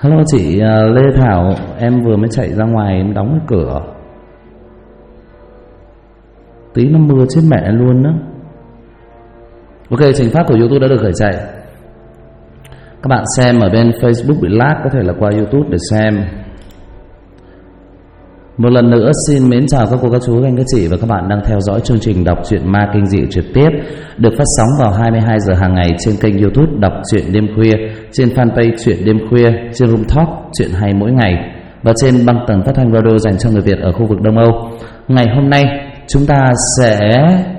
Hello chị Lê Thảo, em vừa mới chạy ra ngoài em đóng cái cửa. Tí nó mưa chết mẹ luôn đó. Ok, trình phát của YouTube đã được khởi chạy. Các bạn xem ở bên Facebook bị lag có thể là qua YouTube để xem. Một lần nữa xin mến chào các cô, các chú, anh, các chị và các bạn đang theo dõi chương trình đọc truyện ma kinh dị trực tiếp được phát sóng vào 22 giờ hàng ngày trên kênh YouTube đọc truyện đêm khuya, trên fanpage truyện đêm khuya, trên Room Talk truyện hay mỗi ngày và trên băng tần phát thanh radio dành cho người Việt ở khu vực Đông Âu. Ngày hôm nay chúng ta sẽ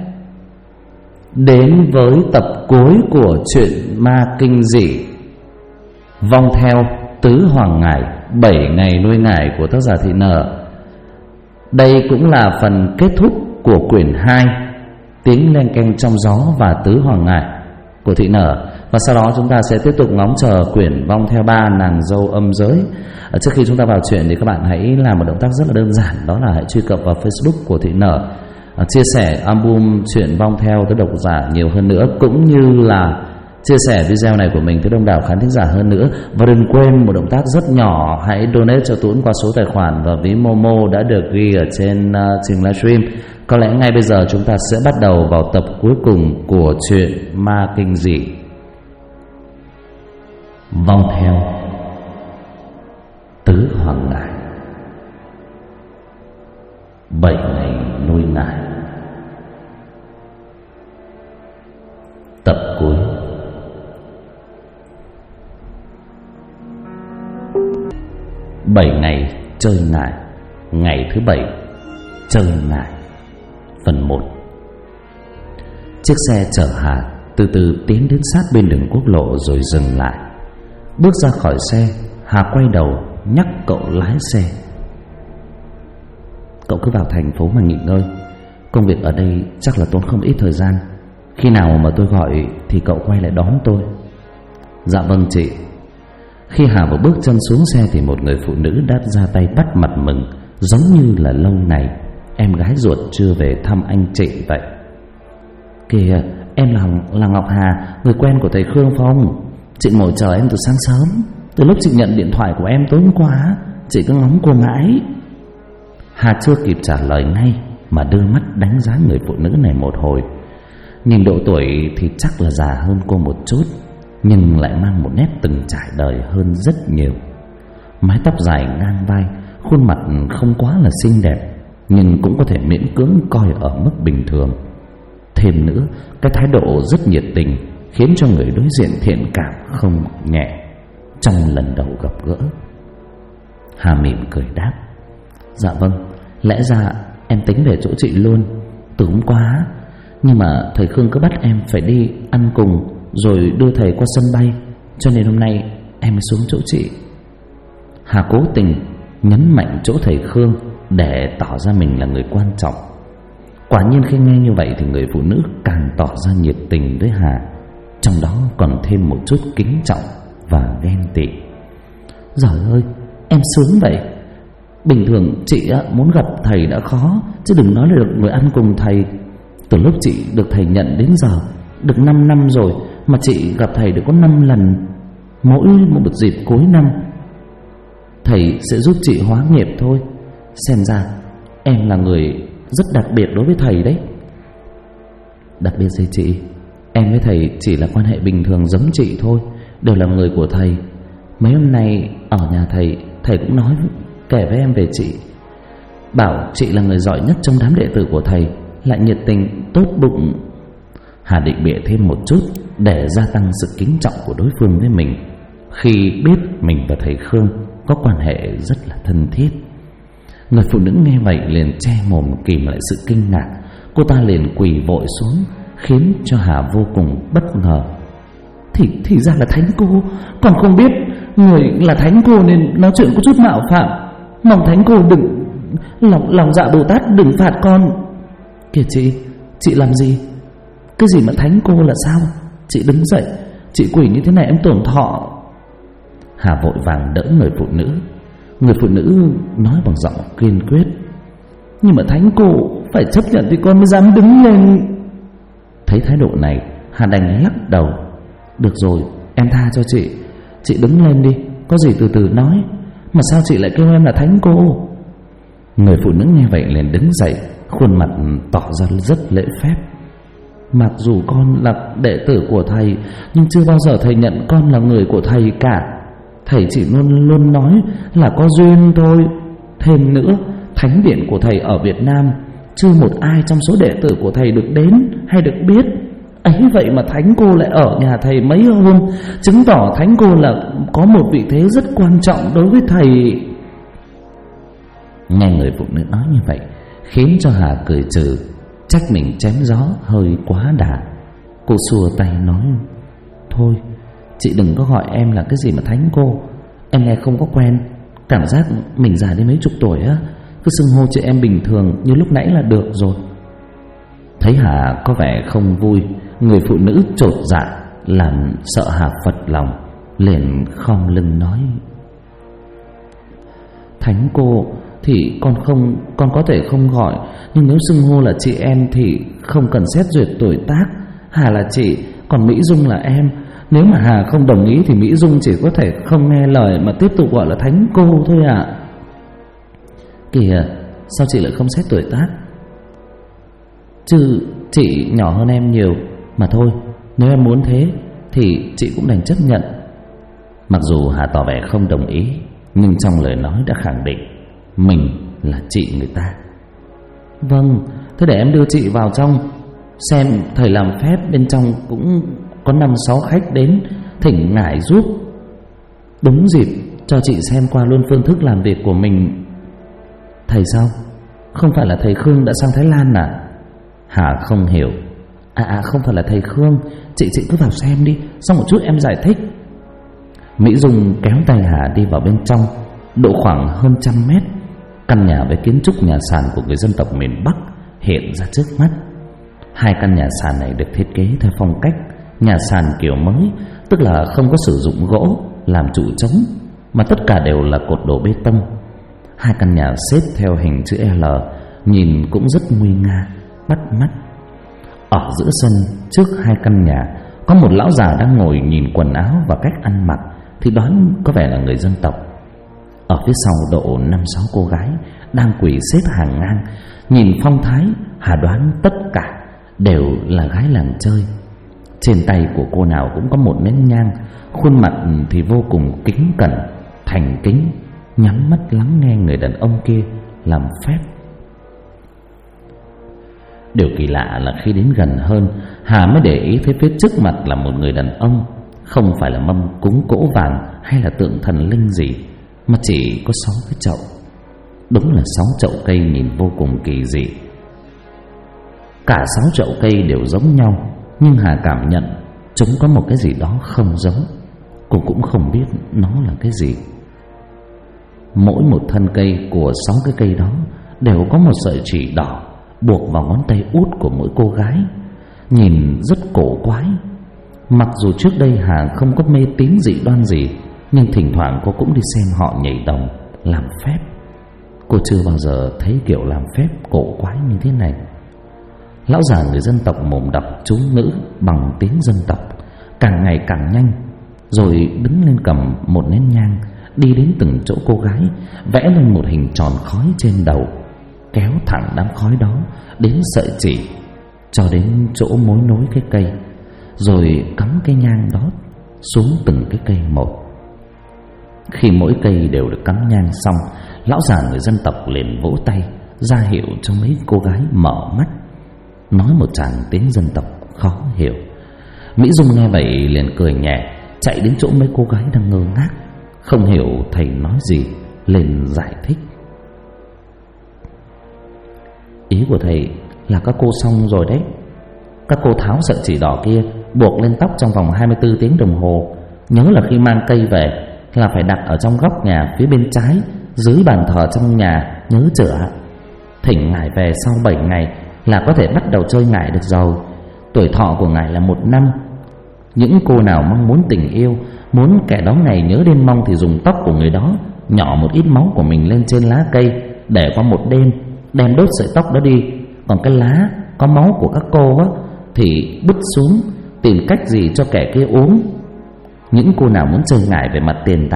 đến với tập cuối của truyện ma kinh dị Vong Theo Tứ Hoàng Ngải 7 ngày nuôi ngải của tác giả Thị Nở. Đây cũng là phần kết thúc của quyển 2 Tiếng len keng trong gió và Tứ Hoàng Ngải của Thị Nở. Và sau đó chúng ta sẽ tiếp tục ngóng chờ quyển Vong Theo 3 Nàng Dâu Âm Giới. Trước khi chúng ta vào chuyện thì các bạn hãy làm một động tác rất là đơn giản, đó là hãy truy cập vào Facebook của Thị Nở, chia sẻ album truyện Vong Theo tới độc giả nhiều hơn nữa, cũng như là chia sẻ video này của mình tới đông đảo khán thính giả hơn nữa. Và đừng quên một động tác rất nhỏ, hãy donate cho Tuấn qua số tài khoản và ví Momo đã được ghi ở trên trình livestream. Có lẽ ngay bây giờ chúng ta sẽ bắt đầu vào tập cuối cùng của truyện ma kinh dị Vong Theo Tứ Hoàng Ngải 7 ngày nuôi ngải. Tập cuối. Bảy ngày chơi ngải. Ngày thứ 7 chơi ngải. Phần 1. Chiếc xe chở Hà từ từ tiến đến sát bên đường quốc lộ rồi dừng lại. Bước ra khỏi xe, Hà quay đầu nhắc cậu lái xe: "Cậu cứ vào thành phố mà nghỉ ngơi. Công việc ở đây chắc là tốn không ít thời gian. Khi nào mà tôi gọi thì cậu quay lại đón tôi." "Dạ vâng chị." Khi Hà vừa bước chân xuống xe thì một người phụ nữ đã ra tay bắt mặt mừng, giống như là lâu này em gái ruột chưa về thăm anh chị vậy. "Kìa, em là Ngọc Hà, người quen của thầy Khương Phong. Chị ngồi chờ em từ sáng sớm. Từ lúc chị nhận điện thoại của em tối hôm qua, chị cứ ngóng cô mãi." Hà chưa kịp trả lời ngay mà đưa mắt đánh giá người phụ nữ này một hồi. Nhìn độ tuổi thì chắc là già hơn cô một chút, nhưng lại mang một nét từng trải đời hơn rất nhiều. Mái tóc dài ngang vai, khuôn mặt không quá là xinh đẹp, nhưng cũng có thể miễn cưỡng coi ở mức bình thường. Thêm nữa, cái thái độ rất nhiệt tình khiến cho người đối diện thiện cảm không nhẹ trong lần đầu gặp gỡ. Hà mỉm cười đáp: "Dạ vâng, lẽ ra em tính về chỗ chị luôn từ hôm qua, nhưng mà thầy Khương cứ bắt em phải đi ăn cùng rồi đưa thầy qua sân bay, cho nên hôm nay em mới xuống chỗ chị." Hà cố tình nhấn mạnh chỗ thầy Khương để tỏ ra mình là người quan trọng. Quả nhiên khi nghe như vậy thì người phụ nữ càng tỏ ra nhiệt tình với Hà, trong đó còn thêm một chút kính trọng và ghen tị. "Giời ơi, em sướng vậy. Bình thường chị muốn gặp thầy đã khó, chứ đừng nói là được người ăn cùng thầy. Từ lúc chị được thầy nhận đến giờ được 5 năm rồi, mà chị gặp thầy được có 5 lần, mỗi một dịp cuối năm. Thầy sẽ giúp chị hóa nghiệp thôi. Xem ra em là người rất đặc biệt đối với thầy đấy." "Đặc biệt gì chị? Em với thầy chỉ là quan hệ bình thường giống chị thôi, đều là người của thầy. Mấy hôm nay ở nhà thầy cũng nói kể với em về chị, bảo chị là người giỏi nhất trong đám đệ tử của thầy, lại nhiệt tình, tốt bụng." Hà định bịa thêm một chút để gia tăng sự kính trọng của đối phương với mình, khi biết mình và thầy Khương có quan hệ rất là thân thiết. Người phụ nữ nghe vậy liền che mồm kìm lại sự kinh ngạc. Cô ta liền quỳ vội xuống, khiến cho Hà vô cùng bất ngờ. Thì ra là thánh cô, còn không biết người là thánh cô nên nói chuyện có chút mạo phạm. Mong thánh cô đừng lòng dạ Bồ Tát đừng phạt con. Kìa chị làm gì? Cái gì mà thánh cô là sao? Chị đứng dậy, chị quỳ như thế này em tổn thọ." Hà vội vàng đỡ người phụ nữ. Người phụ nữ nói bằng giọng kiên quyết: "Nhưng mà thánh cô phải chấp nhận thì con mới dám đứng lên." Thấy thái độ này, Hà đành lắc đầu: "Được rồi, em tha cho chị đứng lên đi, có gì từ từ nói. Mà sao chị lại kêu em là Thánh cô? Người phụ nữ nghe vậy liền đứng dậy, khuôn mặt tỏ ra rất lễ phép. Mặc dù con là đệ tử của thầy, nhưng chưa bao giờ thầy nhận con là người của thầy cả. Thầy chỉ luôn luôn nói là có duyên thôi. Thêm nữa, thánh điện của thầy ở Việt Nam chưa một ai trong số đệ tử của thầy được đến hay được biết. Ấy vậy mà Thánh cô lại ở nhà thầy mấy hôm, chứng tỏ Thánh cô là có một vị thế rất quan trọng đối với thầy. Nghe người phụ nữ nói như vậy khiến cho Hà cười trừ, trách mình chém gió hơi quá đà. Cô xua tay nói: thôi, chị đừng có gọi em là cái gì mà Thánh cô, em nghe không có quen. Cảm giác mình già đến mấy chục tuổi á, cứ xưng hô chị em bình thường như lúc nãy là được rồi. Thấy Hà có vẻ không vui, người phụ nữ chột dạ làm sợ Hà phật lòng, liền khom lưng nói: Thánh cô thì con có thể không gọi, nhưng nếu xưng hô là chị em thì không cần xét duyệt tuổi tác. Hà là chị, còn Mỹ Dung là em. Nếu mà Hà không đồng ý thì Mỹ Dung chỉ có thể không nghe lời mà tiếp tục gọi là Thánh cô thôi ạ. Kìa, sao chị lại không xét tuổi tác? Chứ chị nhỏ hơn em nhiều. Mà thôi, nếu em muốn thế thì chị cũng đành chấp nhận. Mặc dù Hà tỏ vẻ không đồng ý, nhưng trong lời nói đã khẳng định mình là chị người ta. Vâng, thế để em đưa chị vào trong xem. Thầy làm phép bên trong cũng có 5-6 khách đến thỉnh ngải giúp. Đúng dịp cho chị xem qua luôn phương thức làm việc của mình. Thầy sao? Không phải là thầy Khương đã sang Thái Lan à? Hà không hiểu. Không phải là thầy Khương. Chị cứ vào xem đi, xong một chút em giải thích. Mỹ Dung kéo tay Hà đi vào bên trong. Độ khoảng hơn 100 mét, căn nhà với kiến trúc nhà sàn của người dân tộc miền Bắc hiện ra trước mắt. Hai căn nhà sàn này được thiết kế theo phong cách nhà sàn kiểu mới, tức là không có sử dụng gỗ làm trụ chống, mà tất cả đều là cột đổ bê tông. Hai căn nhà xếp theo hình chữ L, nhìn cũng rất nguy nga, bắt mắt. Ở giữa sân trước hai căn nhà có một lão già đang ngồi nhìn quần áo và cách ăn mặc thì đoán có vẻ là người dân tộc. Ở phía sau độ 5-6 cô gái đang quỳ xếp hàng ngang. Nhìn phong thái, Hà đoán tất cả đều là gái làng chơi. Trên tay của cô nào cũng có một nén nhang, khuôn mặt thì vô cùng kính cẩn, thành kính, nhắm mắt lắng nghe người đàn ông kia làm phép. Điều kỳ lạ là khi đến gần hơn, Hà mới để ý thấy phía trước mặt là một người đàn ông, không phải là mâm cúng cỗ vàng hay là tượng thần linh gì, mà chỉ có 6 cái chậu. Đúng là 6 chậu cây nhìn vô cùng kỳ dị. Cả 6 chậu cây đều giống nhau, nhưng Hà cảm nhận chúng có một cái gì đó không giống. Cô cũng không biết nó là cái gì. Mỗi một thân cây của 6 cái cây đó đều có một sợi chỉ đỏ buộc vào ngón tay út của mỗi cô gái, nhìn rất cổ quái. Mặc dù trước đây Hà không có mê tín dị đoan gì, nhưng thỉnh thoảng cô cũng đi xem họ nhảy đồng, làm phép. Cô chưa bao giờ thấy kiểu làm phép cổ quái như thế này. Lão già người dân tộc mồm đọc chú ngữ bằng tiếng dân tộc, càng ngày càng nhanh, rồi đứng lên cầm một nén nhang, đi đến từng chỗ cô gái, vẽ lên một hình tròn khói trên đầu, kéo thẳng đám khói đó đến sợi chỉ, cho đến chỗ mối nối cái cây, rồi cắm cái nhang đó xuống từng cái cây một. Khi mỗi cây đều được cắm nhang xong, lão già người dân tộc liền vỗ tay ra hiệu cho mấy cô gái mở mắt, nói một tràng tiếng dân tộc khó hiểu. Mỹ Dung nghe vậy liền cười nhẹ, chạy đến chỗ mấy cô gái đang ngơ ngác, không hiểu thầy nói gì, liền giải thích. Ý của thầy là các cô xong rồi đấy. Các cô tháo sợi chỉ đỏ kia buộc lên tóc trong vòng 24 tiếng đồng hồ. Nhớ là khi mang cây về là phải đặt ở trong góc nhà phía bên trái, dưới bàn thờ trong nhà, nhớ chữa. Thỉnh ngài về sau 7 ngày là có thể bắt đầu chơi ngải được rồi. Tuổi thọ của ngài là 1 năm. Những cô nào mong muốn tình yêu, muốn kẻ đó ngày nhớ đêm mong thì dùng tóc của người đó nhỏ một ít máu của mình lên trên lá cây, để qua một đêm, đem đốt sợi tóc đó đi. Còn cái lá có máu của các cô á thì bứt xuống, tìm cách gì cho kẻ kia uống. Những cô nào muốn chơi ngải về mặt tiền tài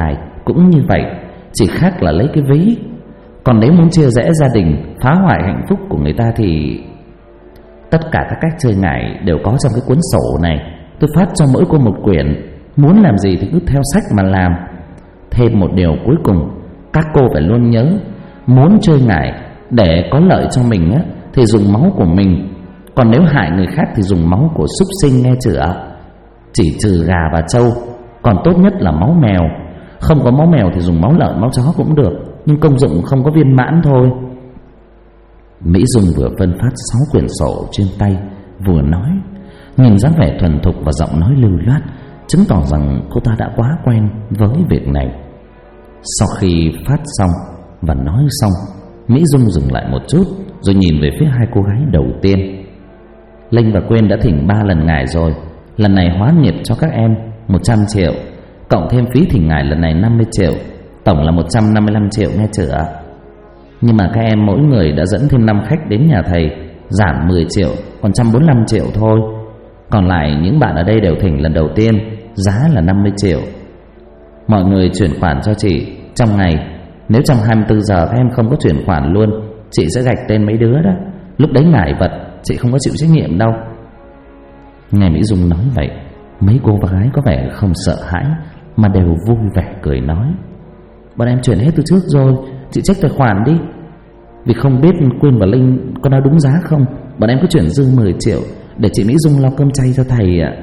cũng như vậy, chỉ khác là lấy cái ví. Còn nếu muốn chia rẽ gia đình, phá hoại hạnh phúc của người ta thì tất cả các cách chơi ngải đều có trong cái cuốn sổ này. Tôi phát cho mỗi cô một quyển, muốn làm gì thì cứ theo sách mà làm. Thêm một điều cuối cùng, các cô phải luôn nhớ, muốn chơi ngải để có lợi cho mình á, thì dùng máu của mình. Còn nếu hại người khác thì dùng máu của súc sinh, nghe chưa? Chỉ trừ gà và trâu, còn tốt nhất là máu mèo. Không có máu mèo thì dùng máu lợn, máu chó cũng được, nhưng công dụng không có viên mãn thôi. Mỹ Dung vừa phân phát 6 quyển sổ trên tay, vừa nói, nhìn dáng vẻ thuần thục và giọng nói lưu loát, chứng tỏ rằng cô ta đã quá quen với việc này. Sau khi phát xong và nói xong, Mỹ Dung dừng lại một chút, rồi nhìn về phía hai cô gái đầu tiên. Linh và Quyên đã thỉnh 3 lần ngải rồi. Lần này hóa nghiệp cho các em 100 triệu, cộng thêm phí thỉnh ngải lần này 50 triệu, tổng là 155 triệu, nghe chưa? Nhưng mà các em mỗi người đã dẫn thêm 5 khách đến nhà thầy, giảm 10 triệu, còn 145 triệu thôi. Còn lại những bạn ở đây đều thỉnh lần đầu tiên, giá là 50 triệu. Mọi người chuyển khoản cho chị trong ngày. Nếu trong 24 giờ các em không có chuyển khoản luôn, chị sẽ gạch tên mấy đứa đó. Lúc đấy ngải vật, chị không có chịu trách nhiệm đâu. Nghe Mỹ Dung nói vậy, mấy cô gái có vẻ không sợ hãi, mà đều vui vẻ cười nói, bọn em chuyển hết từ trước rồi, chị check tài khoản đi. Vì không biết Quyên và Linh có nói đúng giá không, bọn em cứ chuyển dư 10 triệu để chị Mỹ Dung lo cơm chay cho thầy ạ.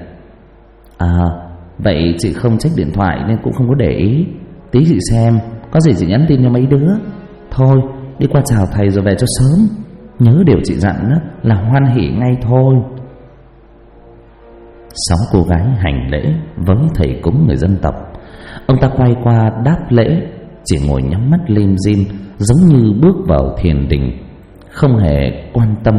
Vậy chị không check điện thoại nên cũng không có để ý. Tí chị xem, có gì chị nhắn tin cho mấy đứa. Thôi, đi qua chào thầy rồi về cho sớm. Nhớ điều chị dặn đó là hoan hỉ ngay thôi. 6 cô gái hành lễ với thầy cúng người dân tộc. Ông ta quay qua đáp lễ, chỉ ngồi nhắm mắt lim dim, giống như bước vào thiền định, không hề quan tâm.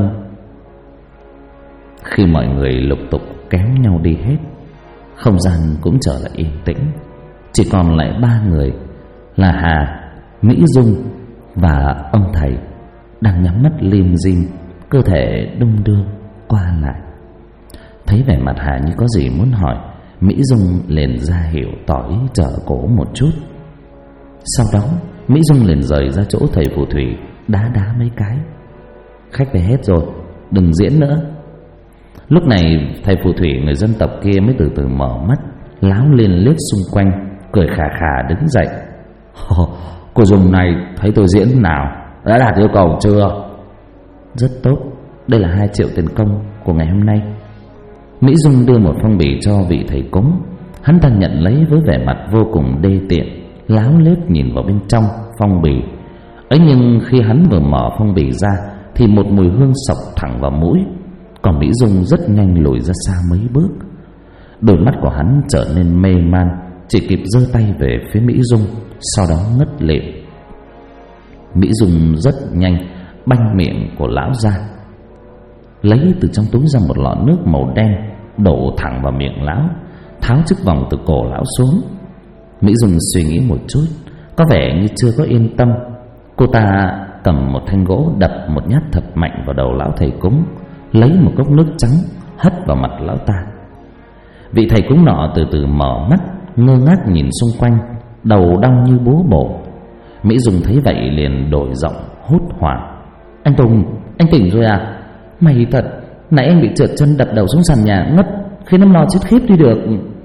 Khi mọi người lục tục kéo nhau đi hết, không gian cũng trở lại yên tĩnh. Chỉ còn lại 3 người là Hà, Mỹ Dung và ông thầy đang nhắm mắt lim dim, cơ thể đung đưa qua lại. Thấy vẻ mặt Hà như có gì muốn hỏi, Mỹ Dung liền ra hiệu tỏ ý trợ cổ một chút. Sau đó Mỹ Dung liền rời ra chỗ thầy phù thủy, đá mấy cái. Khách về hết rồi, đừng diễn nữa. Lúc này thầy phù thủy người dân tộc kia mới từ từ mở mắt, láo liên liếc xung quanh, cười khà khà đứng dậy. Cô Dung này thấy tôi diễn nào, đã đạt yêu cầu chưa? Rất tốt, đây là 2 triệu tiền công của ngày hôm nay. Mỹ Dung đưa một phong bì cho vị thầy cúng. Hắn ta nhận lấy với vẻ mặt vô cùng đê tiện, láo lết nhìn vào bên trong phong bì ấy. Nhưng khi hắn vừa mở phong bì ra thì một mùi hương sộc thẳng vào mũi. Còn Mỹ Dung rất nhanh lùi ra xa mấy bước. Đôi mắt của hắn trở nên mê man, chỉ kịp giơ tay về phía Mỹ Dung, sau đó ngất lịm. Mỹ Dung rất nhanh banh miệng của lão ra, lấy từ trong túi ra một lọ nước màu đen, đổ thẳng vào miệng lão, tháo chiếc vòng từ cổ lão xuống. Mỹ Dung suy nghĩ một chút, có vẻ như chưa có yên tâm. Cô ta cầm một thanh gỗ đập một nhát thật mạnh vào đầu lão thầy cúng, lấy một cốc nước trắng hất vào mặt lão ta. Vị thầy cúng nọ từ từ mở mắt, ngơ ngác nhìn xung quanh, đầu đau như búa bổ. Mỹ Dung thấy vậy liền đổi giọng hốt hoảng: Anh Tùng, anh tỉnh rồi à? May thật, nãy anh bị trượt chân đập đầu xuống sàn nhà ngất, khiến em lo chết khiếp đi được.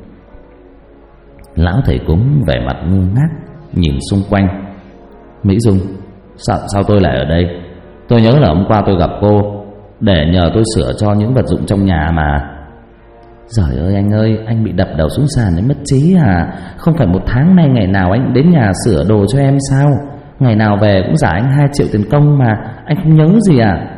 Lão thầy cúng vẻ mặt ngơ ngác nhìn xung quanh. Mỹ Dung, sao tôi lại ở đây? Tôi nhớ là hôm qua tôi gặp cô để nhờ tôi sửa cho những vật dụng trong nhà mà. Giời ơi, anh bị đập đầu xuống sàn đến mất trí à? Không phải 1 tháng nay ngày nào anh đến nhà sửa đồ cho em sao? Ngày nào về cũng trả anh 2 triệu tiền công mà, anh không nhớ gì à?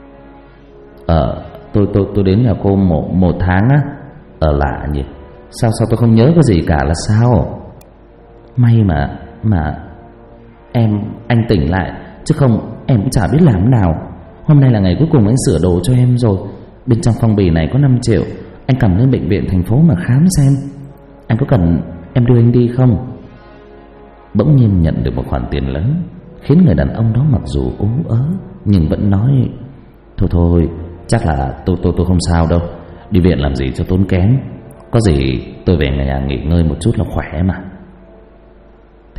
Tôi đến nhà cô một tháng á. Lạ nhỉ, sao tôi không nhớ cái gì cả là sao? May mà anh tỉnh lại, chứ không em cũng chả biết làm thế nào. Hôm nay là ngày cuối cùng anh sửa đồ cho em rồi. Bên trong phong bì này có 5 triệu, anh cầm lên bệnh viện thành phố mà khám xem. Anh có cần em đưa anh đi không? Bỗng nhiên nhận được một khoản tiền lớn, khiến người đàn ông đó mặc dù ú ớ nhưng vẫn nói: Thôi, chắc là tôi không sao đâu. Đi viện làm gì cho tốn kém. Có gì tôi về nhà nghỉ ngơi một chút là khỏe mà.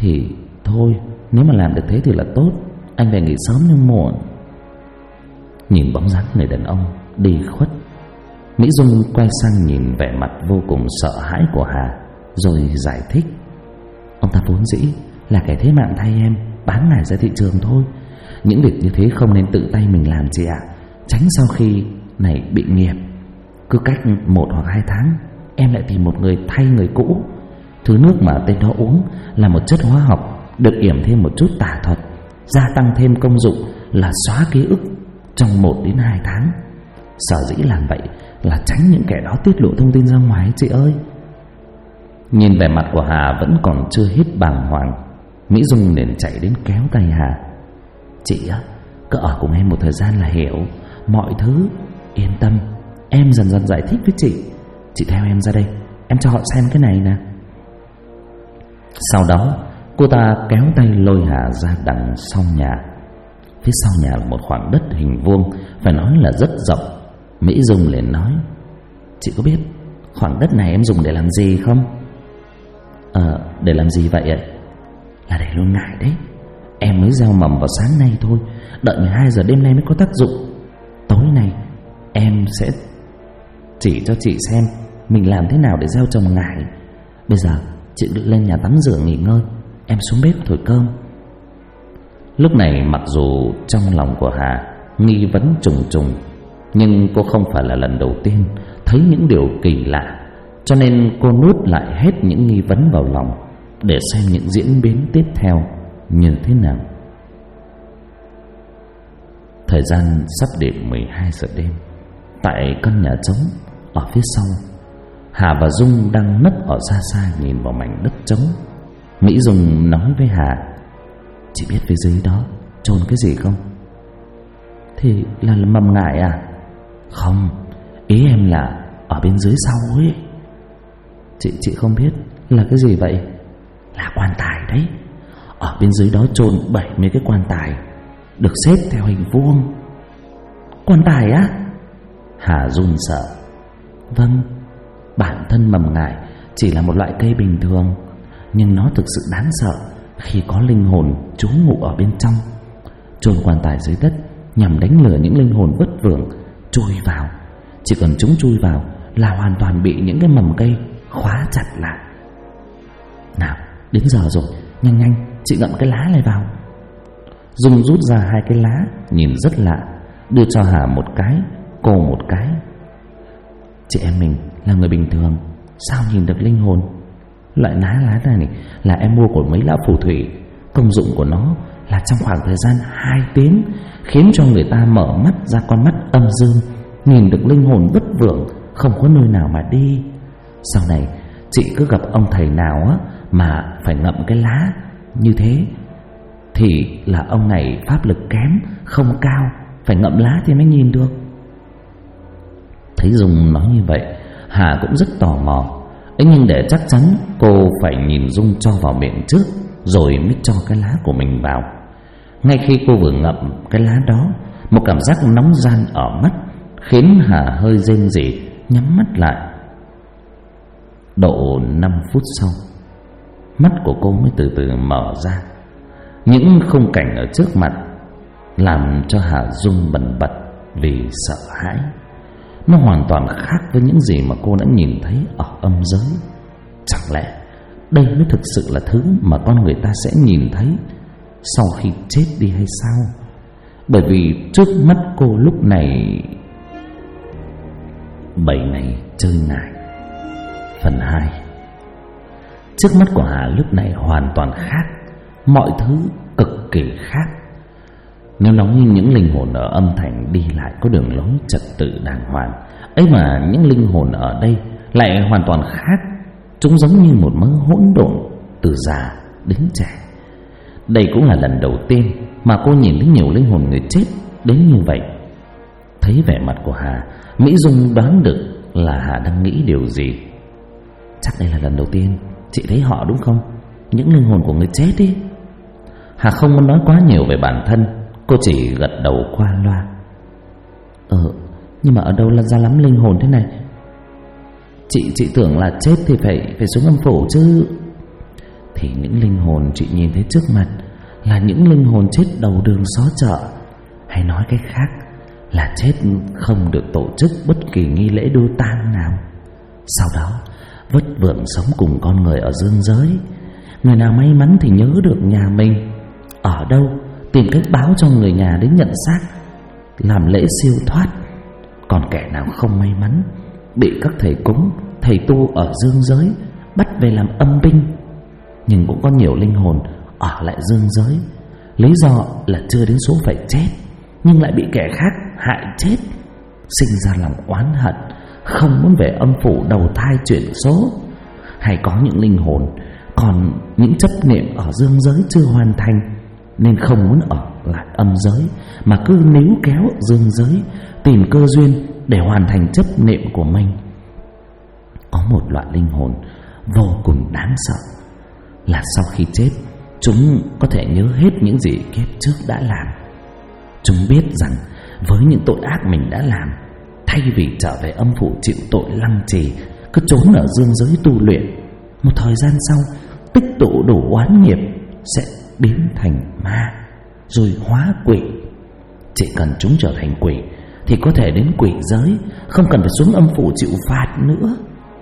Thì thôi, nếu mà làm được thế thì là tốt. Anh về nghỉ sớm nhưng muộn. Nhìn bóng dáng người đàn ông đi khuất, Mỹ Dung quay sang nhìn vẻ mặt vô cùng sợ hãi của Hà, rồi giải thích: ông ta vốn dĩ là kẻ thế mạng thay em, bán ngài ra thị trường thôi. Những việc như thế không nên tự tay mình làm chị ạ, tránh sau khi này bị nghiệp. Cứ cách 1 hoặc 2 tháng em lại tìm một người thay người cũ. Thứ nước mà tên đó uống là một chất hóa học được yểm thêm một chút tà thuật, gia tăng thêm công dụng là xóa ký ức trong 1 đến 2 tháng. Sở dĩ làm vậy là tránh những kẻ đó tiết lộ thông tin ra ngoài chị ơi. Nhìn vẻ mặt của Hà vẫn còn chưa hết bàng hoàng, Mỹ Dung liền chạy đến kéo tay Hà: chị á, cứ ở cùng em một thời gian là hiểu mọi thứ. Yên tâm, em dần dần giải thích với chị. Chị theo em ra đây, em cho họ xem cái này nè. Sau đó cô ta kéo tay lôi Hà ra đằng sau nhà. Phía sau nhà là một khoảng đất hình vuông, phải nói là rất rộng. Mỹ Dung liền nói: chị có biết khoảng đất này em dùng để làm gì không? Để làm gì vậy ạ? Là để nuôi ngải đấy. Em mới gieo mầm vào sáng nay thôi, đợi 12 giờ đêm nay mới có tác dụng. Tối nay em sẽ chỉ cho chị xem mình làm thế nào để gieo trồng ngải. Bây giờ chị lên nhà tắm rửa nghỉ ngơi, em xuống bếp thổi cơm. Lúc này mặc dù trong lòng của Hà nghi vấn trùng trùng, nhưng cô không phải là lần đầu tiên thấy những điều kỳ lạ, cho nên cô nuốt lại hết những nghi vấn vào lòng để xem những diễn biến tiếp theo như thế nào. Thời gian sắp đến 12 giờ đêm, tại căn nhà trống ở phía sau, Hà và Dung đang nấp ở xa xa nhìn vào mảnh đất trống. Mỹ Dung nói với Hà: chị biết phía dưới đó chôn cái gì không? Thì là mầm ngải à? Không, ý em là ở bên dưới sau ấy. Chị không biết là cái gì vậy? Là quan tài đấy. Ở bên dưới đó chôn 70 cái quan tài, được xếp theo hình vuông. Quan tài á? Hà run sợ. Vâng, bản thân mầm ngải chỉ là một loại cây bình thường, nhưng nó thực sự đáng sợ khi có linh hồn trú ngụ ở bên trong. Chôn quan tài dưới đất nhằm đánh lừa những linh hồn vất vưởng chui vào. Chỉ cần chúng chui vào là hoàn toàn bị những cái mầm cây khóa chặt lại. Nào, đến giờ rồi, nhanh nhanh, chị ngậm cái lá này vào. Dung rút ra 2 cái lá nhìn rất lạ, đưa cho Hà một cái, cô một cái. Chị em mình là người bình thường, sao nhìn được linh hồn? Loại lá này là em mua của mấy lão phù thủy. Công dụng của nó là trong khoảng thời gian 2 tiếng khiến cho người ta mở mắt ra con mắt âm dương, nhìn được linh hồn vất vưởng không có nơi nào mà đi. Sau này chị cứ gặp ông thầy nào á mà phải ngậm cái lá như thế thì là ông này pháp lực kém, không cao, phải ngậm lá thì mới nhìn được. Thấy Dung nói như vậy, Hà cũng rất tò mò. Ấy nhưng để chắc chắn, cô phải nhìn Dung cho vào miệng trước rồi mới cho cái lá của mình vào. Ngay khi cô vừa ngậm cái lá đó, một cảm giác nóng ran ở mắt khiến Hà hơi rên rỉ, nhắm mắt lại. Độ 5 phút sau, mắt của cô mới từ từ mở ra. Những khung cảnh ở trước mặt làm cho Hà Dung bần bật vì sợ hãi. Nó hoàn toàn khác với những gì mà cô đã nhìn thấy ở âm giới. Chẳng lẽ đây mới thực sự là thứ mà con người ta sẽ nhìn thấy sau khi chết đi hay sao? Bởi vì trước mắt cô lúc này, 7 ngày chơi ngải phần 2. Trước mắt của Hà lúc này hoàn toàn khác, mọi thứ cực kỳ khác. Nếu nói như những linh hồn ở âm thành đi lại có đường lối trật tự đàng hoàng, ấy mà những linh hồn ở đây lại hoàn toàn khác. Chúng giống như một mớ hỗn độn từ già đến trẻ. Đây cũng là lần đầu tiên mà cô nhìn thấy nhiều linh hồn người chết đến như vậy. Thấy vẻ mặt của Hà, Mỹ Dung đoán được là Hà đang nghĩ điều gì. Chắc đây là lần đầu tiên chị thấy họ đúng không? Những linh hồn của người chết đi. Hà không muốn nói quá nhiều về bản thân, cô chỉ gật đầu qua loa. Nhưng mà ở đâu là ra lắm linh hồn thế này? Chị tưởng là chết thì phải xuống âm phủ chứ. thì những linh hồn chị nhìn thấy trước mặt là những linh hồn chết đầu đường xó chợ, hay nói cách khác là chết không được tổ chức bất kỳ nghi lễ đưa tang nào. Sau đó vất vưởng sống cùng con người ở dương giới. Người nào may mắn thì nhớ được nhà mình ở đâu, tìm cách báo cho người nhà đến nhận xác, làm lễ siêu thoát. Còn kẻ nào không may mắn bị các thầy cúng, thầy tu ở dương giới bắt về làm âm binh. Nhưng cũng có nhiều linh hồn ở lại dương giới, lý do là chưa đến số phải chết, nhưng lại bị kẻ khác hại chết, sinh ra lòng oán hận, không muốn về âm phủ đầu thai chuyển số. Hay có những linh hồn còn những chấp niệm ở dương giới chưa hoàn thành, nên không muốn ở lại âm giới, mà cứ níu kéo dương giới, tìm cơ duyên để hoàn thành chấp niệm của mình. Có một loại linh hồn vô cùng đáng sợ, là sau khi chết chúng có thể nhớ hết những gì kiếp trước đã làm. Chúng biết rằng với những tội ác mình đã làm, thay vì trở về âm phủ chịu tội lăng trì, cứ trốn ở dương giới tu luyện. Một thời gian sau, tích tụ đủ oán nghiệp sẽ biến thành ma, rồi hóa quỷ. Chỉ cần chúng trở thành quỷ thì có thể đến quỷ giới, không cần phải xuống âm phủ chịu phạt nữa.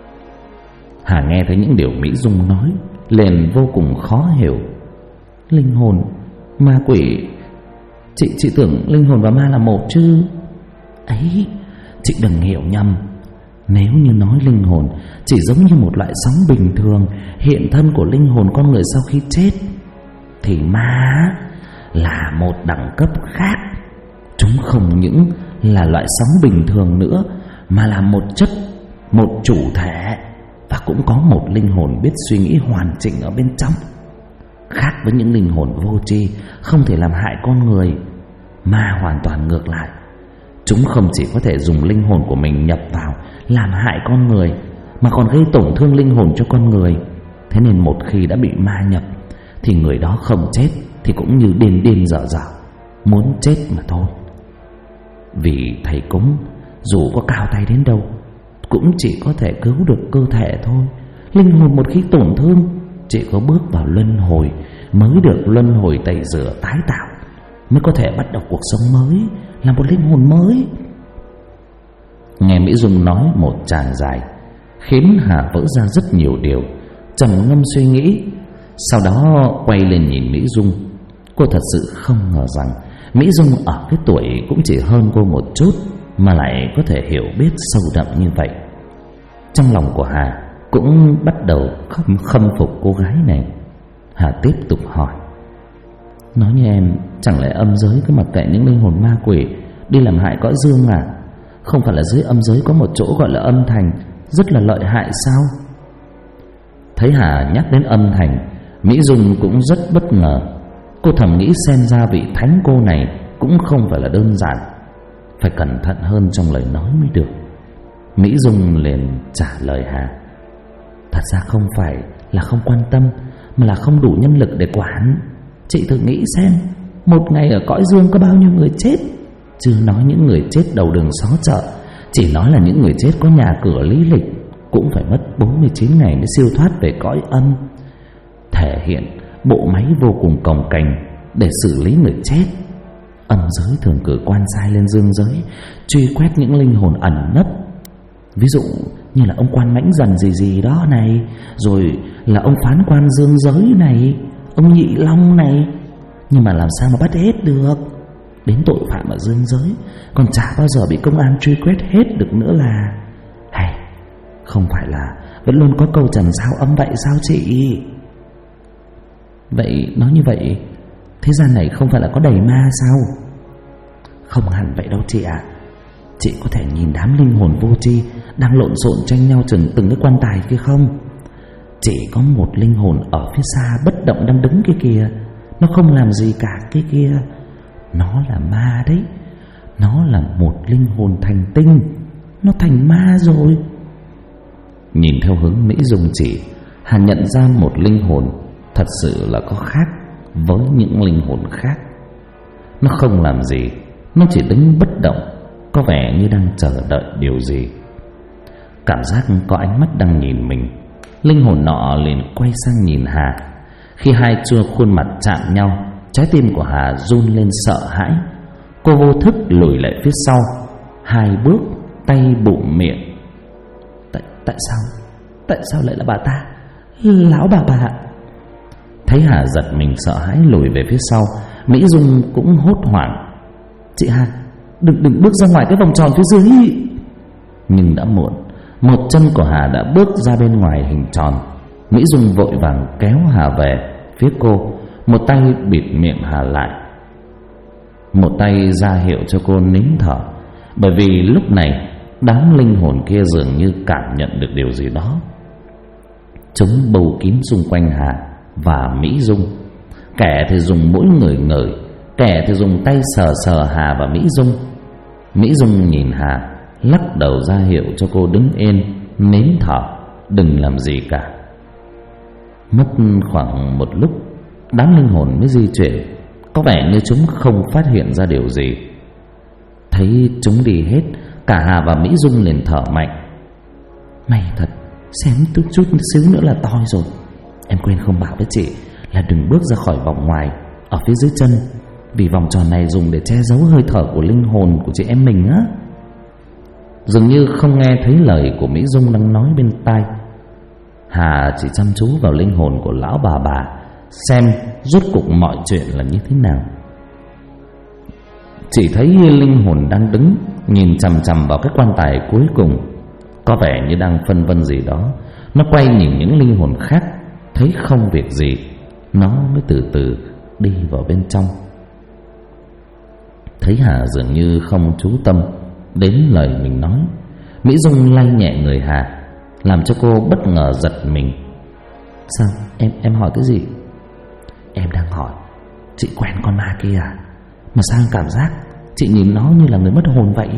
Hà nghe thấy những điều Mỹ Dung nói liền vô cùng khó hiểu. Linh hồn, ma quỷ, chị tưởng linh hồn và ma là một chứ. Ấy, chị đừng hiểu nhầm. Nếu như nói linh hồn chỉ giống như một loại sóng bình thường hiện thân của linh hồn con người sau khi chết, thì ma là một đẳng cấp khác. Chúng không những là loại sóng bình thường nữa, mà là một chất, một chủ thể, và cũng có một linh hồn biết suy nghĩ hoàn chỉnh ở bên trong. Khác với những linh hồn vô tri không thể làm hại con người, ma hoàn toàn ngược lại. Chúng không chỉ có thể dùng linh hồn của mình nhập vào làm hại con người, mà còn gây tổn thương linh hồn cho con người. Thế nên một khi đã bị ma nhập thì người đó không chết thì cũng như điên dở dở, muốn chết mà thôi. Vì thầy cúng dù có cao tay đến đâu cũng chỉ có thể cứu được cơ thể thôi. Linh hồn một khi tổn thương, chỉ có bước vào luân hồi mới được luân hồi tẩy rửa tái tạo, mới có thể bắt đầu cuộc sống mới, là một linh hồn mới. Nghe Mỹ Dung nói một tràng dài khiến Hà vỡ ra rất nhiều điều, trầm ngâm suy nghĩ. Sau đó quay lên nhìn Mỹ Dung. Cô thật sự không ngờ rằng Mỹ Dung ở cái tuổi cũng chỉ hơn cô một chút mà lại có thể hiểu biết sâu đậm như vậy. Trong lòng của Hà cũng bắt đầu khâm phục cô gái này. Hà tiếp tục hỏi: nói như em, chẳng lẽ âm giới cứ mặc kệ những linh hồn ma quỷ đi làm hại cõi dương à? Không phải là dưới âm giới có một chỗ gọi là âm thành rất là lợi hại sao? Thấy Hà nhắc đến âm thành, Mỹ Dung cũng rất bất ngờ. Cô thầm nghĩ xem ra vị thánh cô này cũng không phải là đơn giản, phải cẩn thận hơn trong lời nói mới được. Mỹ Dung liền trả lời Hà: thật ra không phải là không quan tâm, mà là không đủ nhân lực để quản. Chị thử nghĩ xem, một ngày ở cõi dương có bao nhiêu người chết? Chưa nói những người chết đầu đường xó chợ, chỉ nói là những người chết có nhà cửa lý lịch cũng phải mất 49 ngày mới siêu thoát về cõi âm. Thể hiện bộ máy vô cùng cồng kềnh để xử lý người chết. Âm giới thường cử quan sai lên dương giới truy quét những linh hồn ẩn nấp. Ví dụ như là ông quan mãnh dần gì đó này, rồi là ông phán quan dương giới này, ông nhị long này. Nhưng mà làm sao mà bắt hết được? Đến tội phạm ở dương giới còn chả bao giờ bị công an truy quét hết được nữa là. Hay không phải là vẫn luôn có câu trần sao âm vậy sao chị? Vậy nói như vậy, thế gian này không phải là có đầy ma sao? Không hẳn vậy đâu chị ạ. Chị có thể nhìn đám linh hồn vô tri đang lộn xộn tranh nhau chừng từng cái quan tài kia không? Chỉ có một linh hồn ở phía xa bất động đang đứng kia kìa. Nó không làm gì cả kia kia. Nó là ma đấy. Nó là một linh hồn thành tinh. Nó thành ma rồi. Nhìn theo hướng Mỹ Dung chỉ, Hà nhận ra một linh hồn thật sự là có khác với những linh hồn khác. Nó không làm gì, nó chỉ đứng bất động, có vẻ như đang chờ đợi điều gì. Cảm giác có ánh mắt đang nhìn mình, linh hồn nọ liền quay sang nhìn Hà. Khi hai chưa khuôn mặt chạm nhau, trái tim của Hà run lên sợ hãi. Cô vô thức lùi lại phía sau 2 bước, tay bụm miệng. Tại sao lại là bà ta? Lão bà. Thấy Hà giật mình sợ hãi lùi về phía sau, Mỹ Dung cũng hốt hoảng. Chị Hà, đừng bước ra ngoài cái vòng tròn phía dưới. Nhưng đã muộn. Một chân của Hà đã bước ra bên ngoài hình tròn. Mỹ Dung vội vàng kéo Hà về phía cô, một tay bịt miệng Hà lại, một tay ra hiệu cho cô nín thở. Bởi vì lúc này đám linh hồn kia dường như cảm nhận được điều gì đó. Chúng bầu kín xung quanh Hà và Mỹ Dung. Kẻ thì dùng mũi ngửi ngửi, kẻ thì dùng tay sờ sờ Hà và Mỹ Dung. Mỹ Dung nhìn Hà, lắc đầu ra hiệu cho cô đứng yên, nín thở, đừng làm gì cả. Mất khoảng một lúc, đám linh hồn mới di chuyển. Có vẻ như chúng không phát hiện ra điều gì. Thấy chúng đi hết, cả Hà và Mỹ Dung liền thở mạnh. May thật, xém chút xíu nữa là toi rồi. Em quên không bảo với chị là đừng bước ra khỏi vòng ngoài ở phía dưới chân, vì vòng tròn này dùng để che giấu hơi thở của linh hồn của chị em mình á. Dường như không nghe thấy lời của Mỹ Dung đang nói bên tai, Hà chỉ chăm chú vào linh hồn của lão bà, xem rốt cuộc mọi chuyện là như thế nào. Chỉ thấy linh hồn đang đứng nhìn chằm chằm vào cái quan tài cuối cùng, có vẻ như đang phân vân gì đó. Nó quay nhìn những linh hồn khác, thấy không việc gì, nó mới từ từ đi vào bên trong. Thấy Hà dường như không chú tâm đến lời mình nói, Mỹ Dung lay nhẹ người Hà, làm cho cô bất ngờ giật mình. Sao? Em hỏi cái gì? Em đang hỏi chị quen con ma kia à? Mà sao cảm giác chị nhìn nó như là người mất hồn vậy?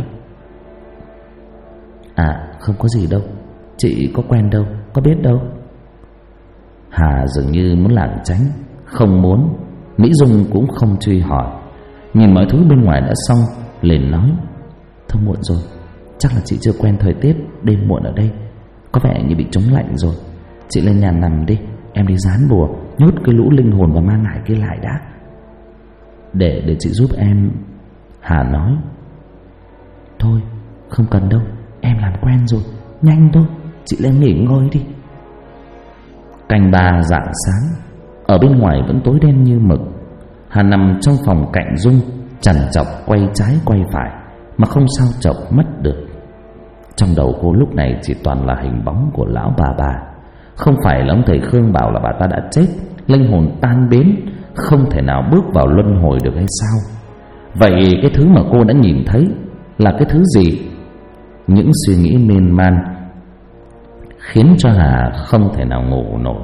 À, không có gì đâu, chị có quen đâu, có biết đâu. Hà dường như muốn lảng tránh, không muốn. Mỹ Dung cũng không truy hỏi, nhìn mọi thứ bên ngoài đã xong, liền nói: thôi muộn rồi, chắc là chị chưa quen thời tiết đêm muộn ở đây, có vẻ như bị chống lạnh rồi. Chị lên nhà nằm đi, em đi dán bùa nhốt cái lũ linh hồn và ma ngải kia lại đã. Để chị giúp em. Hà nói: thôi không cần đâu, em làm quen rồi, nhanh thôi, chị lên nghỉ ngơi đi. Canh 3 rạng sáng, ở bên ngoài vẫn tối đen như mực. Hà nằm trong phòng cạnh Dung, chằn chọc quay trái quay phải mà không sao chọc mất được. Trong đầu cô lúc này chỉ toàn là hình bóng của lão bà. Không phải là ông thầy Khương bảo là bà ta đã chết, linh hồn tan biến, không thể nào bước vào luân hồi được hay sao? Vậy cái thứ mà cô đã nhìn thấy là cái thứ gì? Những suy nghĩ miên man khiến cho Hà không thể nào ngủ nổi.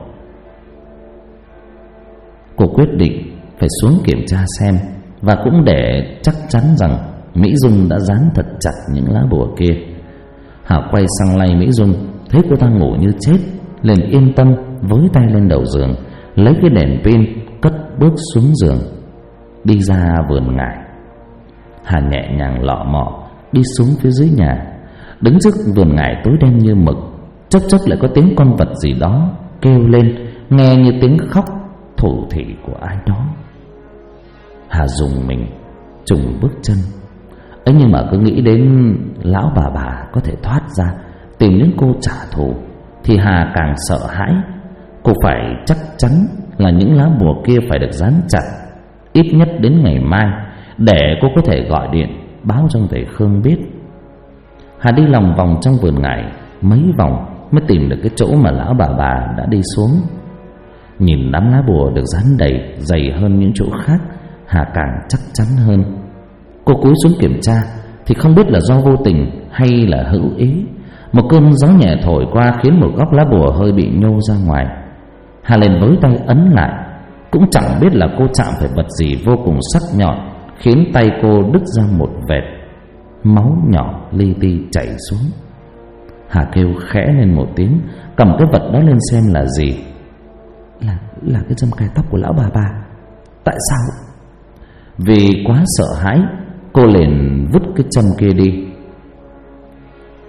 Cô quyết định phải xuống kiểm tra xem, và cũng để chắc chắn rằng Mỹ Dung đã dán thật chặt những lá bùa kia. Hà quay sang lay Mỹ Dung, thấy cô ta ngủ như chết, liền yên tâm với tay lên đầu giường, lấy cái đèn pin cất bước xuống giường, đi ra vườn ngải. Hà nhẹ nhàng lọ mọ đi xuống phía dưới nhà. Đứng trước vườn ngải tối đen như mực, chốc chốc lại có tiếng con vật gì đó kêu lên, nghe như tiếng khóc thủ thỉ của ai đó. Hà dùng mình trùng bước chân ấy, nhưng mà cứ nghĩ đến lão bà có thể thoát ra tìm đến cô trả thù thì Hà càng sợ hãi. Cô phải chắc chắn là những lá bùa kia phải được dán chặt ít nhất đến ngày mai, để cô có thể gọi điện báo cho thầy Khương biết. Hà đi lòng vòng trong vườn ngải mấy vòng mới tìm được cái chỗ mà lão bà đã đi xuống. Nhìn đám lá bùa được dán đầy dày hơn những chỗ khác, Hà càng chắc chắn hơn. Cô cúi xuống kiểm tra thì không biết là do vô tình hay là hữu ý, một cơn gió nhẹ thổi qua khiến một góc lá bùa hơi bị nhô ra ngoài. Hà liền với tay ấn lại, cũng chẳng biết là cô chạm phải vật gì vô cùng sắc nhọn, khiến tay cô đứt ra một vệt máu nhỏ li ti chảy xuống. Hà kêu khẽ lên một tiếng, cầm cái vật đó lên xem là gì. Là cái châm cài tóc của lão bà. Tại sao? Vì quá sợ hãi, cô liền vứt cái châm kia đi.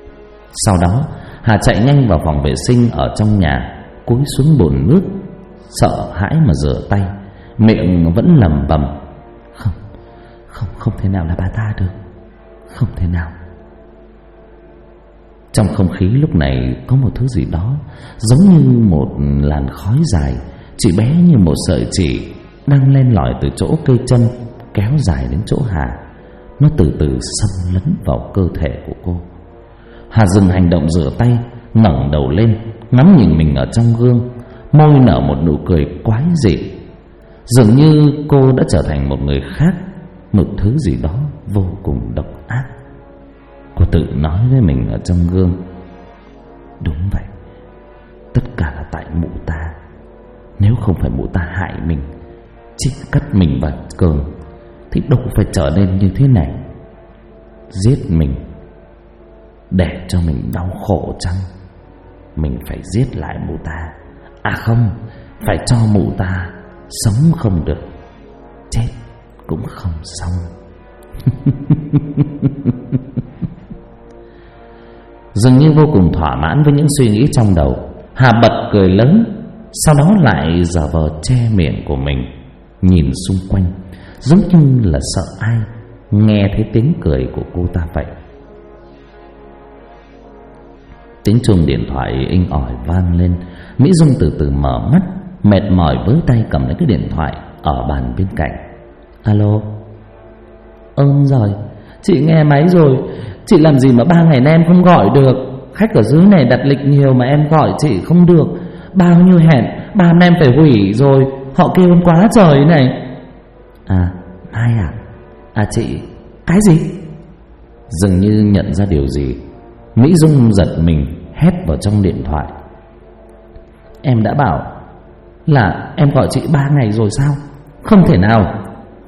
Sau đó Hà chạy nhanh vào phòng vệ sinh ở trong nhà, cúi xuống bồn nước, sợ hãi mà rửa tay, miệng vẫn lẩm bẩm: Không thể nào là bà ta được, không thể nào. Trong không khí lúc này có một thứ gì đó giống như một làn khói dài, chỉ bé như một sợi chỉ, đang len lỏi từ chỗ cây chân kéo dài đến chỗ Hà. Nó từ từ xâm lấn vào cơ thể của cô. Hà dừng hành động rửa tay, ngẩng đầu lên, ngắm nhìn mình ở trong gương, môi nở một nụ cười quái dị. Dường như cô đã trở thành một người khác, một thứ gì đó vô cùng độc ác. Cô tự nói với mình ở trong gương: đúng vậy, tất cả là tại mụ ta. Nếu không phải mụ ta hại mình, chỉ cắt mình và Cường, thì đâu phải trở nên như thế này. Giết mình để cho mình đau khổ chăng? Mình phải giết lại mụ ta. À không, phải cho mụ ta sống không được, chết cũng không xong. Dường như vô cùng thỏa mãn với những suy nghĩ trong đầu, Hà bật cười lớn, sau đó lại giả vờ che miệng của mình, nhìn xung quanh giống như là sợ ai nghe thấy tiếng cười của cô ta vậy. Tiếng chuông điện thoại inh ỏi vang lên. Mỹ Dung từ từ mở mắt, mệt mỏi với tay cầm lấy cái điện thoại ở bàn bên cạnh. Alo. Rồi, chị nghe máy rồi. Chị làm gì mà 3 ngày nay em không gọi được? Khách ở dưới này đặt lịch nhiều mà em gọi chị không được. Bao nhiêu hẹn 3 năm em phải hủy rồi. Họ kêu em quá trời này. Ai à? Chị. Cái gì? Dường như nhận ra điều gì, Mỹ Dung giật mình hét vào trong điện thoại: Em đã bảo là em gọi chị 3 ngày rồi sao? Không thể nào.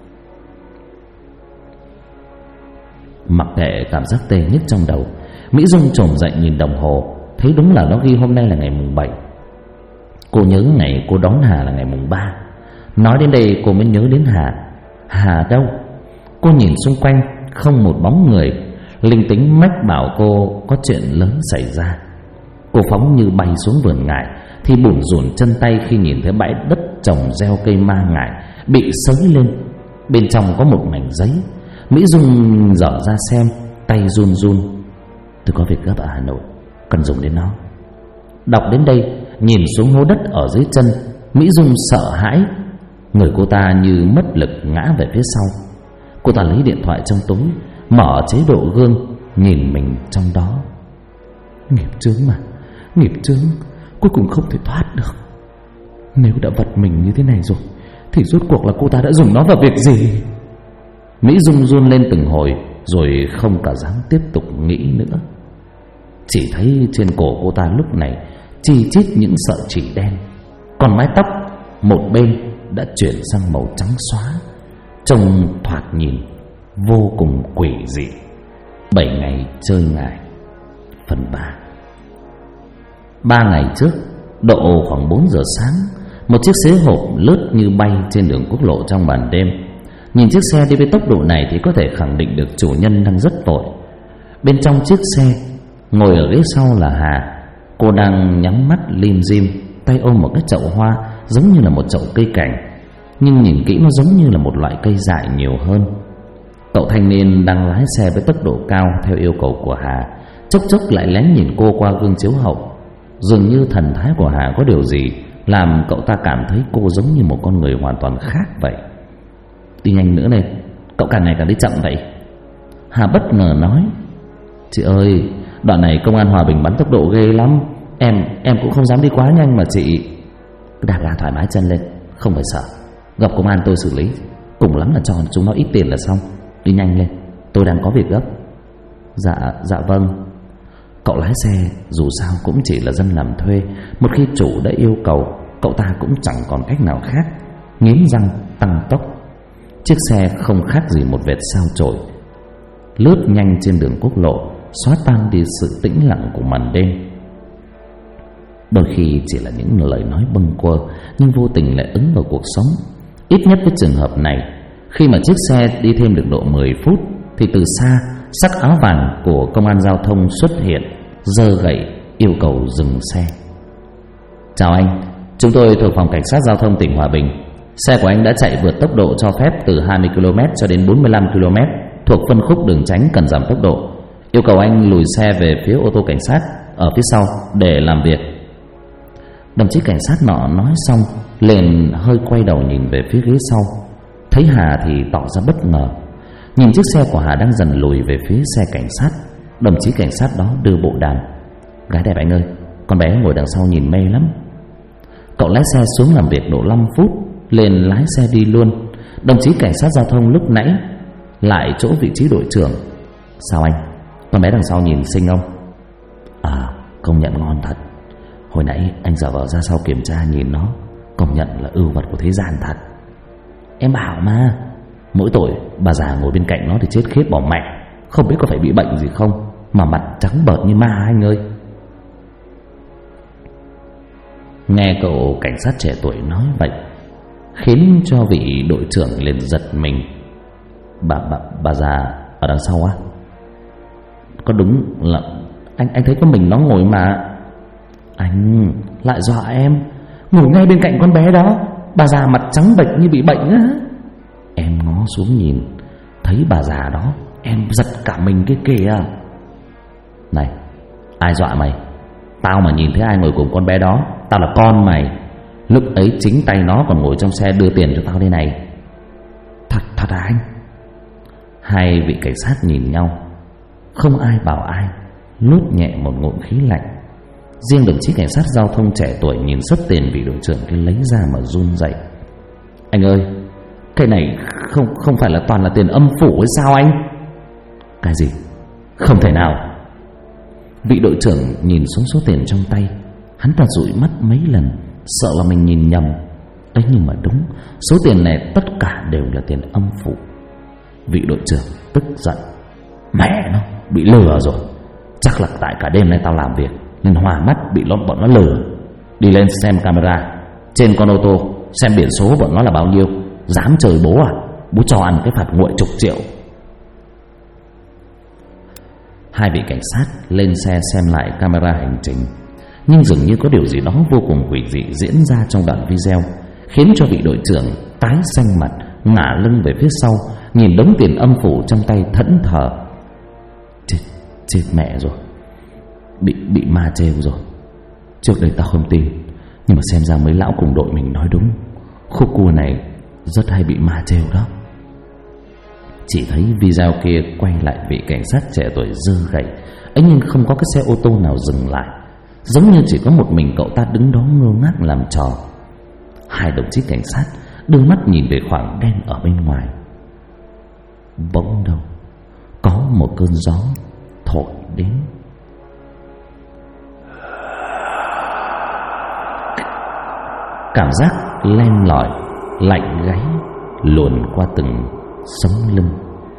Mặc kệ cảm giác tê nhức trong đầu, Mỹ Dung chồm dậy nhìn đồng hồ, thấy đúng là nó ghi hôm nay là ngày mùng 7. Cô nhớ ngày cô đón Hà là ngày mùng 3. Nói đến đây cô mới nhớ đến Hà. Hà đâu? Cô nhìn xung quanh không một bóng người. Linh tính mách bảo cô có chuyện lớn xảy ra. Cô phóng như bay xuống vườn ngải, thì bủn rủn chân tay khi nhìn thấy bãi đất trồng gieo cây ma ngải bị xới lên. Bên trong có một mảnh giấy. Mỹ Dung dở ra xem, tay run run. Tôi có việc gấp ở Hà Nội, cần dùng đến nó. Đọc đến đây, nhìn xuống hố đất ở dưới chân, Mỹ Dung sợ hãi. Người cô ta như mất lực ngã về phía sau. Cô ta lấy điện thoại trong túi, mở chế độ gương, nhìn mình trong đó. Nghiệp chướng mà, nghiệp chướng, cuối cùng không thể thoát được. Nếu đã vật mình như thế này rồi, thì rốt cuộc là cô ta đã dùng nó vào việc gì? Mỹ Dung run lên từng hồi, rồi không cả dám tiếp tục nghĩ nữa. Chỉ thấy trên cổ cô ta lúc này chi chít những sợi chỉ đen, còn mái tóc một bên đã chuyển sang màu trắng xóa, trông thoạt nhìn vô cùng quỷ dị. 7 ngày chơi ngải phần 3. 3 ngày trước, độ khoảng 4 giờ sáng, một chiếc xế hộp lướt như bay trên đường quốc lộ trong màn đêm. Nhìn chiếc xe đi với tốc độ này thì có thể khẳng định được chủ nhân đang rất vội. Bên trong chiếc xe, ngồi ở ghế sau là Hà. Cô đang nhắm mắt lim dim, tay ôm một cái chậu hoa giống như là một chậu cây cảnh, nhưng nhìn kỹ nó giống như là một loại cây dại nhiều hơn. Cậu thanh niên đang lái xe với tốc độ cao theo yêu cầu của Hà, chốc chốc lại lén nhìn cô qua gương chiếu hậu. Dường như thần thái của Hà có điều gì làm cậu ta cảm thấy cô giống như một con người hoàn toàn khác vậy. Đi nhanh nữa lên, cậu càng ngày càng đi chậm vậy. Hà bất ngờ nói: Chị ơi, đoạn này công an Hòa Bình bắn tốc độ ghê lắm. Em cũng không dám đi quá nhanh mà chị. Đạp ga thoải mái chân lên, không phải sợ. Gặp công an tôi xử lý, cùng lắm là cho chúng nó ít tiền là xong. Đi nhanh lên, tôi đang có việc gấp. Dạ vâng. Cậu lái xe dù sao cũng chỉ là dân làm thuê. Một khi chủ đã yêu cầu, cậu ta cũng chẳng còn cách nào khác, nghiến răng tăng tốc. Chiếc xe không khác gì một vệt sao chổi, lướt nhanh trên đường quốc lộ, xóa tan đi sự tĩnh lặng của màn đêm. Đôi khi chỉ là những lời nói bâng quơ, nhưng vô tình lại ứng vào cuộc sống. Ít nhất với trường hợp này, khi mà chiếc xe đi thêm được độ 10 phút, thì từ xa, sắc áo vàng của công an giao thông xuất hiện, giơ gậy yêu cầu dừng xe. Chào anh, Chúng tôi thuộc phòng cảnh sát giao thông tỉnh Hòa Bình. Xe của anh đã chạy vượt tốc độ cho phép từ 20 km cho đến 45 km, thuộc phân khúc đường tránh cần giảm tốc độ. Yêu cầu anh lùi xe về phía ô tô cảnh sát ở phía sau để làm việc. Đồng chí cảnh sát nọ nói xong liền hơi quay đầu nhìn về phía ghế sau. Thấy Hà thì tỏ ra bất ngờ. Nhìn chiếc xe của Hà đang dần lùi về phía xe cảnh sát, đồng chí cảnh sát đó đưa bộ đàm: "Gái đẹp anh ơi, con bé ngồi đằng sau nhìn mê lắm." Cậu lái xe xuống làm việc độ 5 phút, liền lái xe đi luôn. Đồng chí cảnh sát giao thông lúc nãy lại chỗ vị trí đội trưởng: "Sao anh, con bé đằng sau nhìn xinh không?" "À, công nhận ngon thật. Hồi nãy anh giả vờ ra sau kiểm tra nhìn nó, công nhận là ưu vật của thế gian thật." "Em bảo mà, mỗi tội bà già ngồi bên cạnh nó thì chết khiếp bỏ mẹ, không biết có phải bị bệnh gì không mà mặt trắng bợt như ma anh ơi." Nghe cậu cảnh sát trẻ tuổi nói vậy khiến cho vị đội trưởng liền giật mình. Bà già ở đằng sau á?" "Có đúng là anh thấy có mình nó ngồi mà." "Anh lại dọa em, ngồi ngay bên cạnh con bé đó, bà già mặt trắng bệch như bị bệnh á." "Em ngó xuống nhìn, thấy bà già đó, em giật cả mình cái kìa." "Này, ai dọa mày? Tao mà nhìn thấy ai ngồi cùng con bé đó, tao là con mày. Lúc ấy chính tay nó còn ngồi trong xe đưa tiền cho tao đây này." Thật à anh?" Hai vị cảnh sát nhìn nhau, không ai bảo ai, nuốt nhẹ một ngụm khí lạnh. Riêng đồng chí cảnh sát giao thông trẻ tuổi nhìn suất tiền vị đội trưởng kia lấy ra mà run rẩy. "Anh ơi, cái này không phải là toàn là tiền âm phủ hay sao anh?" "Cái gì? Không thể nào." Vị đội trưởng nhìn xuống số tiền trong tay, hắn ta dụi mắt mấy lần, sợ là mình nhìn nhầm. Ấy nhưng mà đúng, số tiền này tất cả đều là tiền âm phủ. Vị đội trưởng tức giận: "Mẹ nó, bị lừa rồi. Chắc là tại cả đêm nay tao làm việc nên hòa mắt bị bọn nó lừa. Đi lên xem camera trên con ô tô, xem biển số bọn nó là bao nhiêu. Dám chơi bố à? Bố cho ăn cái phạt nguội chục triệu." Hai vị cảnh sát lên xe xem lại camera hành trình, nhưng dường như có điều gì đó vô cùng quỷ dị diễn ra trong đoạn video, khiến cho vị đội trưởng tái xanh mặt, ngả lưng về phía sau, nhìn đống tiền âm phủ trong tay thẫn thờ. Chết mẹ rồi, bị ma trêu rồi. Trước đây tao không tin, nhưng mà xem ra mấy lão cùng đội mình nói đúng, khúc cua này rất hay bị ma trêu đó. Chỉ thấy video kia quay lại vị cảnh sát trẻ tuổi dơ gậy ấy, nhưng không có cái xe ô tô nào dừng lại, giống như chỉ có một mình cậu ta đứng đó ngơ ngác làm trò. Hai đồng chí cảnh sát đưa mắt nhìn về khoảng đen ở bên ngoài. Bỗng đâu có một cơn gió thổi đến. Cảm giác len lỏi lạnh gáy luồn qua từng sống lưng.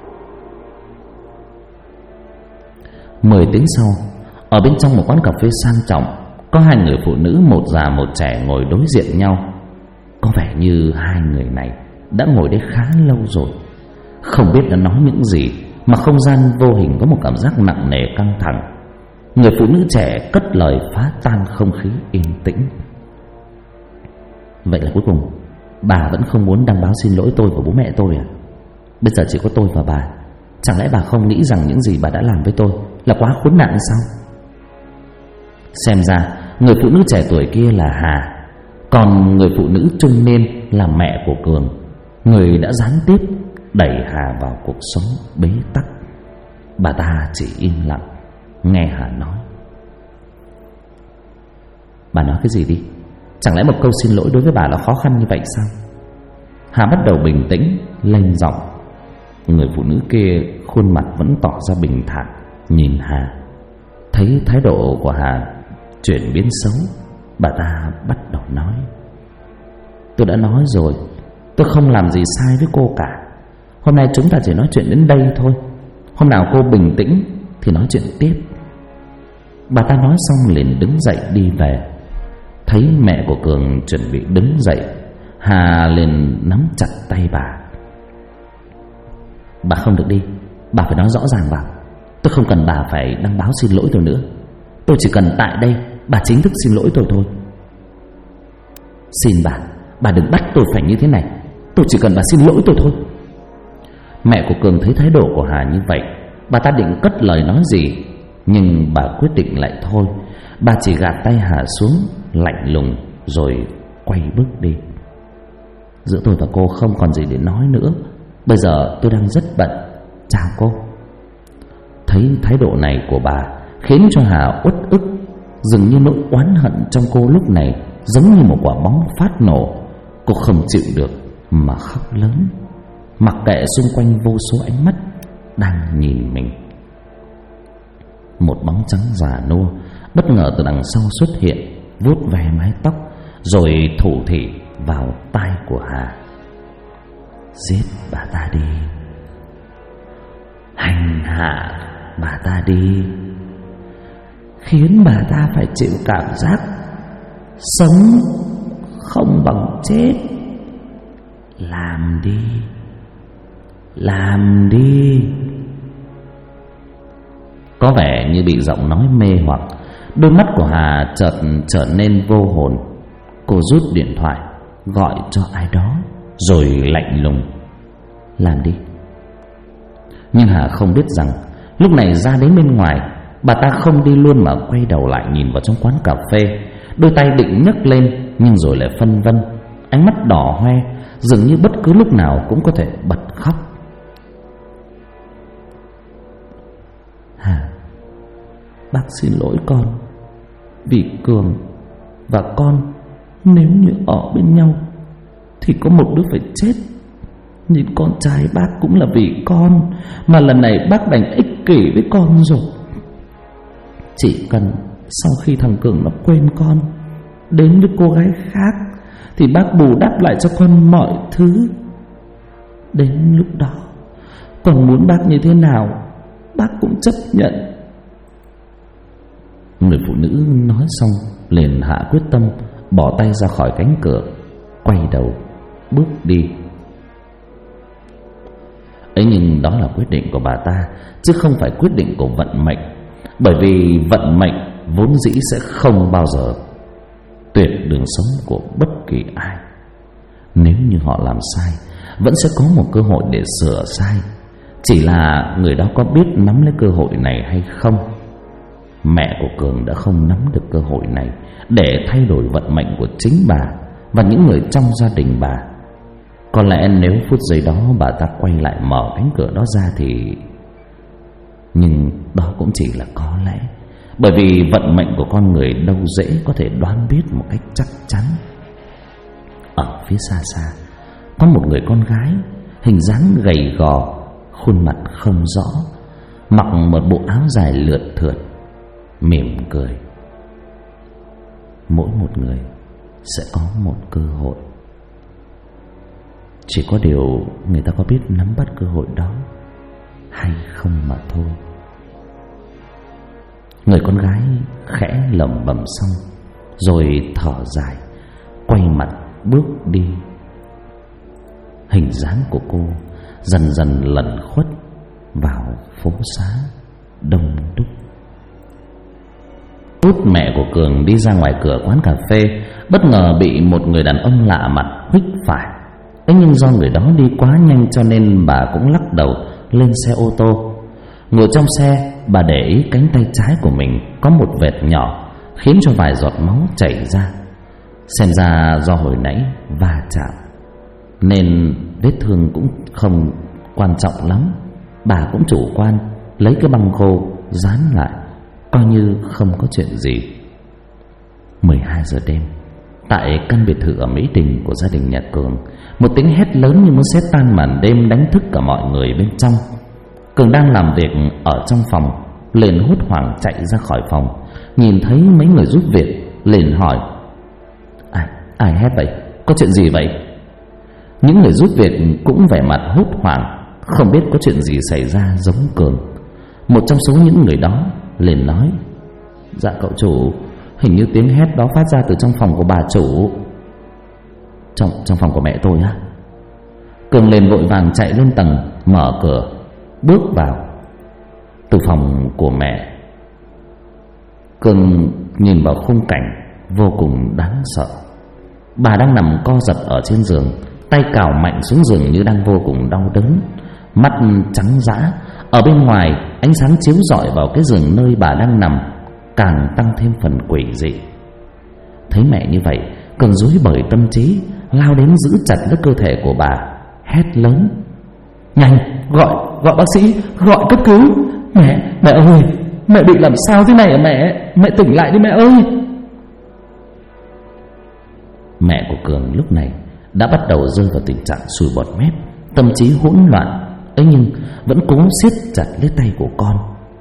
10 tiếng sau, ở bên trong một quán cà phê sang trọng, có hai người phụ nữ, một già một trẻ ngồi đối diện nhau. Có vẻ như hai người này đã ngồi đây khá lâu rồi. Không biết đã nói những gì mà không gian vô hình có một cảm giác nặng nề căng thẳng. Người phụ nữ trẻ cất lời phá tan không khí yên tĩnh: "Vậy là cuối cùng bà vẫn không muốn đăng báo xin lỗi tôi và bố mẹ tôi à? Bây giờ chỉ có tôi và bà, chẳng lẽ bà không nghĩ rằng những gì bà đã làm với tôi là quá khốn nạn sao?" Xem ra người phụ nữ trẻ tuổi kia là Hà, còn người phụ nữ trung niên là mẹ của Cường, người đã gián tiếp đẩy Hà vào cuộc sống bế tắc. Bà ta chỉ im lặng nghe Hà nói. "Bà nói cái gì đi? Chẳng lẽ một câu xin lỗi đối với bà là khó khăn như vậy sao?" Hà bắt đầu bình tĩnh lên giọng. Người phụ nữ kia khuôn mặt vẫn tỏ ra bình thản nhìn Hà. Thấy thái độ của Hà chuyển biến xấu, bà ta bắt đầu nói: "Tôi đã nói rồi, tôi không làm gì sai với cô cả. Hôm nay chúng ta chỉ nói chuyện đến đây thôi. Hôm nào cô bình tĩnh thì nói chuyện tiếp." Bà ta nói xong liền đứng dậy đi về. Thấy mẹ của Cường chuẩn bị đứng dậy, Hà liền nắm chặt tay bà. "Bà không được đi, bà phải nói rõ ràng vào. Tôi không cần bà phải đăng báo xin lỗi tôi nữa. Tôi chỉ cần tại đây bà chính thức xin lỗi tôi thôi." Xin bà đừng bắt tôi phải như thế này. Tôi chỉ cần bà xin lỗi tôi thôi. Mẹ của Cường thấy thái độ của Hà như vậy, bà ta định cất lời nói gì, nhưng bà quyết định lại thôi. Bà chỉ gạt tay Hà xuống, lạnh lùng rồi quay bước đi. Giữa tôi và cô không còn gì để nói nữa. Bây giờ tôi đang rất bận. Chào cô. Thấy thái độ này của bà khiến cho Hà uất ức. Dường như nỗi oán hận trong cô lúc này giống như một quả bóng phát nổ. Cô không chịu được mà khóc lớn, mặc kệ xung quanh vô số ánh mắt đang nhìn mình. Một bóng trắng già nua bất ngờ từ đằng sau xuất hiện, vuốt ve mái tóc rồi thủ thỉ vào tai của Hà. Giết bà ta đi, hành hạ bà ta đi, khiến bà ta phải chịu cảm giác sống không bằng chết. Làm đi, làm đi. Có vẻ như bị giọng nói mê hoặc, đôi mắt của Hà chợt trở nên vô hồn. Cô rút điện thoại gọi cho ai đó rồi lạnh lùng: làm đi. Nhưng Hà không biết rằng lúc này ra đến bên ngoài, bà ta không đi luôn mà quay đầu lại nhìn vào trong quán cà phê. Đôi tay định nhấc lên nhưng rồi lại phân vân, ánh mắt đỏ hoe, dường như bất cứ lúc nào cũng có thể bật khóc. Hà, bác xin lỗi con, vì Cường và con nếu như ở bên nhau thì có một đứa phải chết. Nhìn con trai bác cũng là vì con, mà lần này bác đành ích kỷ với con rồi. Chỉ cần sau khi thằng Cường nó quên con, đến với cô gái khác, thì bác bù đắp lại cho con mọi thứ. Đến lúc đó, còn muốn bác như thế nào, bác cũng chấp nhận. Người phụ nữ nói xong liền hạ quyết tâm, bỏ tay ra khỏi cánh cửa, quay đầu bước đi. Ấy nhưng đó là quyết định của bà ta, chứ không phải quyết định của vận mệnh. Bởi vì vận mệnh vốn dĩ sẽ không bao giờ tuyệt đường sống của bất kỳ ai. Nếu như họ làm sai, vẫn sẽ có một cơ hội để sửa sai. Chỉ là người đó có biết nắm lấy cơ hội này hay không. Mẹ của Cường đã không nắm được cơ hội này để thay đổi vận mệnh của chính bà và những người trong gia đình bà. Có lẽ nếu phút giây đó bà ta quay lại mở cánh cửa đó ra thì... Nhưng đó cũng chỉ là có lẽ. Bởi vì vận mệnh của con người đâu dễ có thể đoán biết một cách chắc chắn. Ở phía xa xa có một người con gái, hình dáng gầy gò, khuôn mặt không rõ, mặc một bộ áo dài lượt thượt, mỉm cười. Mỗi một người sẽ có một cơ hội, chỉ có điều người ta có biết nắm bắt cơ hội đó hay không mà thôi. Người con gái khẽ lẩm bẩm xong rồi thở dài, quay mặt bước đi. Hình dáng của cô dần dần lẩn khuất vào phố xá đông đúc. Út mẹ của Cường đi ra ngoài cửa quán cà phê, bất ngờ bị một người đàn ông lạ mặt huých phải. Thế nhưng do người đó đi quá nhanh cho nên bà cũng lắc đầu lên xe ô tô. Ngồi trong xe, bà để ý cánh tay trái của mình có một vệt nhỏ, khiến cho vài giọt máu chảy ra. Xem ra do hồi nãy va chạm nên vết thương cũng không quan trọng lắm. Bà cũng chủ quan, lấy cái băng khô dán lại, coi như không có chuyện gì. 12 giờ đêm, tại căn biệt thự ở Mỹ Đình của gia đình nhà Cường, một tiếng hét lớn như muốn xé tan màn đêm đánh thức cả mọi người bên trong. Cường đang làm việc ở trong phòng, liền hốt hoảng chạy ra khỏi phòng, nhìn thấy mấy người giúp việc liền hỏi: ai hét vậy? Có chuyện gì vậy? Những người giúp việc cũng vẻ mặt hốt hoảng, không biết có chuyện gì xảy ra giống Cường. Một trong số những người đó liền nói: dạ cậu chủ, hình như tiếng hét đó phát ra từ trong phòng của bà chủ. Trong phòng của mẹ tôi á? Cường liền vội vàng chạy lên tầng, mở cửa bước vào. Từ phòng của mẹ, Cường nhìn vào khung cảnh vô cùng đáng sợ. Bà đang nằm co giật ở trên giường, tay cào mạnh xuống giường như đang vô cùng đau đớn, mắt trắng dã. Ở bên ngoài, ánh sáng chiếu rọi vào cái giường nơi bà đang nằm càng tăng thêm phần quỷ dị. Thấy mẹ như vậy, Cường rối bời tâm trí, lao đến giữ chặt lấy cơ thể của bà, hét lớn: "Nhanh, gọi bác sĩ, gọi cấp cứu! Mẹ ơi, mẹ bị làm sao thế này hả mẹ? Mẹ tỉnh lại đi mẹ ơi!" Mẹ của Cường lúc này đã bắt đầu rơi vào tình trạng sùi bọt mép, tâm trí hỗn loạn, ấy nhưng vẫn cố siết chặt lấy tay của con.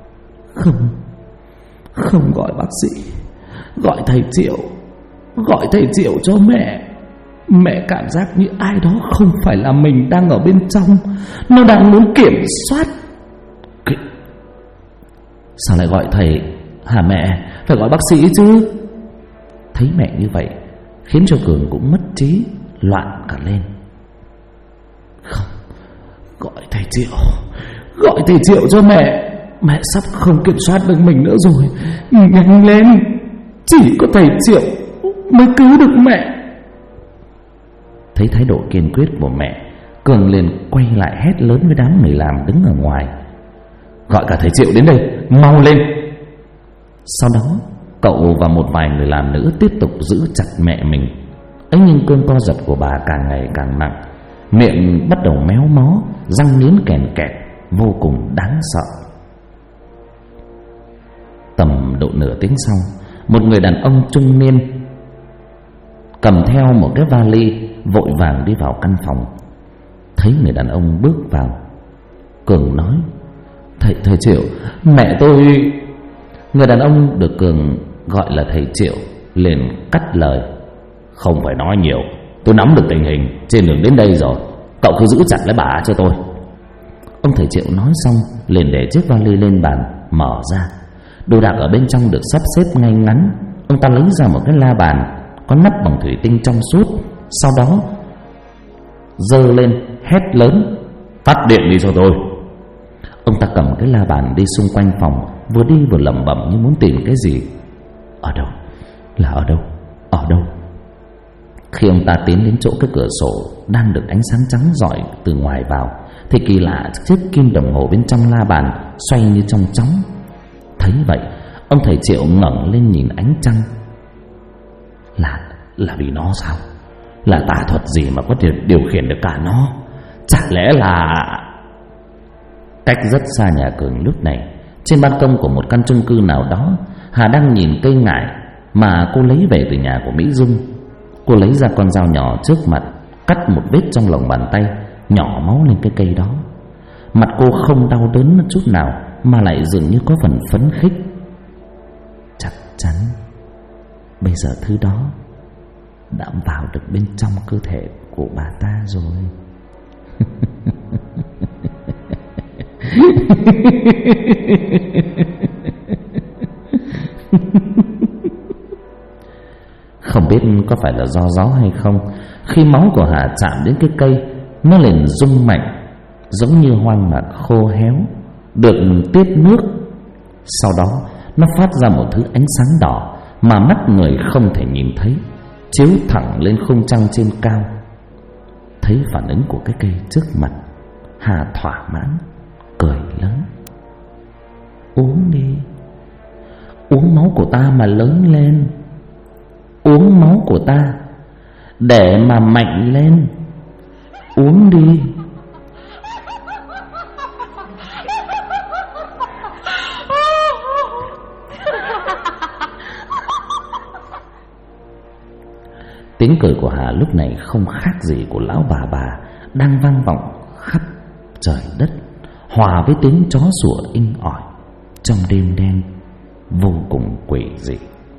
Không gọi bác sĩ, gọi thầy Triệu cho mẹ. Mẹ cảm giác như ai đó không phải là mình đang ở bên trong, nó đang muốn kiểm soát. Sao lại gọi thầy hả mẹ? Phải gọi bác sĩ chứ. Thấy mẹ như vậy khiến cho Cường cũng mất trí, loạn cả lên. Không, gọi thầy Triệu cho mẹ. Mẹ sắp không kiểm soát được mình nữa rồi. Nhanh lên, chỉ có thầy Triệu mới cứu được mẹ. Thấy thái độ kiên quyết của mẹ, Cường liền quay lại hét lớn với đám người làm đứng ở ngoài: "Gọi cả thầy Triệu đến đây, mau lên!" Sau đó cậu và một vài người làm nữa tiếp tục giữ chặt mẹ mình. ấy nhưng cơn co giật của bà càng ngày càng nặng, miệng bắt đầu méo mó, răng nghiến kèn kẹt, vô cùng đáng sợ. Tầm độ nửa tiếng sau, một người đàn ông trung niên cầm theo một cái vali vội vàng đi vào căn phòng. Thấy người đàn ông bước vào, Cường nói: Thầy Triệu, mẹ tôi... Người đàn ông được Cường gọi là thầy Triệu liền cắt lời: Không phải nói nhiều, tôi nắm được tình hình trên đường đến đây rồi, cậu cứ giữ chặt lấy bà cho tôi. Ông thầy Triệu nói xong liền để chiếc vali lên bàn, mở ra. Đồ đạc ở bên trong được sắp xếp ngay ngắn. Ông ta lấy ra một cái la bàn có nắp bằng thủy tinh trong suốt, sau đó giơ lên hét lớn: Tắt điện đi cho tôi. Ông ta cầm cái la bàn đi xung quanh phòng, vừa đi vừa lẩm bẩm như muốn tìm cái gì. Ở đâu? Là ở đâu? Ở đâu? Khi ông ta tiến đến chỗ cái cửa sổ đang được ánh sáng trắng rọi từ ngoài vào, thì kỳ lạ, chiếc kim đồng hồ bên trong la bàn xoay như trong chóng. Thấy vậy, ông thầy Triệu ngẩng lên nhìn ánh trăng. Là vì nó sao? Là tà thuật gì mà có thể điều khiển được cả nó? Chẳng lẽ là... Cách rất xa nhà Cường lúc này, trên ban công của một căn chung cư nào đó, Hà đang nhìn cây ngải mà cô lấy về từ nhà của Mỹ Dung. Cô lấy ra con dao nhỏ trước mặt, cắt một vết trong lòng bàn tay, nhỏ máu lên cái cây đó. Mặt cô không đau đớn một chút nào, mà lại dường như có phần phấn khích. Chắc chắn bây giờ thứ đó đã vào được bên trong cơ thể của bà ta rồi. Không biết có phải là do gió hay không, khi máu của Hà chạm đến cái cây, nó liền rung mạnh, giống như hoang mạc khô héo được tiếp nước. Sau đó nó phát ra một thứ ánh sáng đỏ mà mắt người không thể nhìn thấy, chiếu thẳng lên khung trăng trên cao. Thấy phản ứng của cái cây trước mặt, Hà thỏa mãn cười lớn: Uống đi, uống máu của ta mà lớn lên, uống máu của ta để mà mạnh lên, uống đi. Tiếng cười của Hà lúc này không khác gì của lão bà đang vang vọng khắp trời đất, hòa với tiếng chó sủa inh ỏi trong đêm đen vô cùng quỷ dị.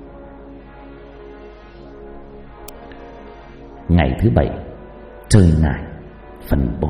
Ngày thứ 7, chơi ngải phần 4.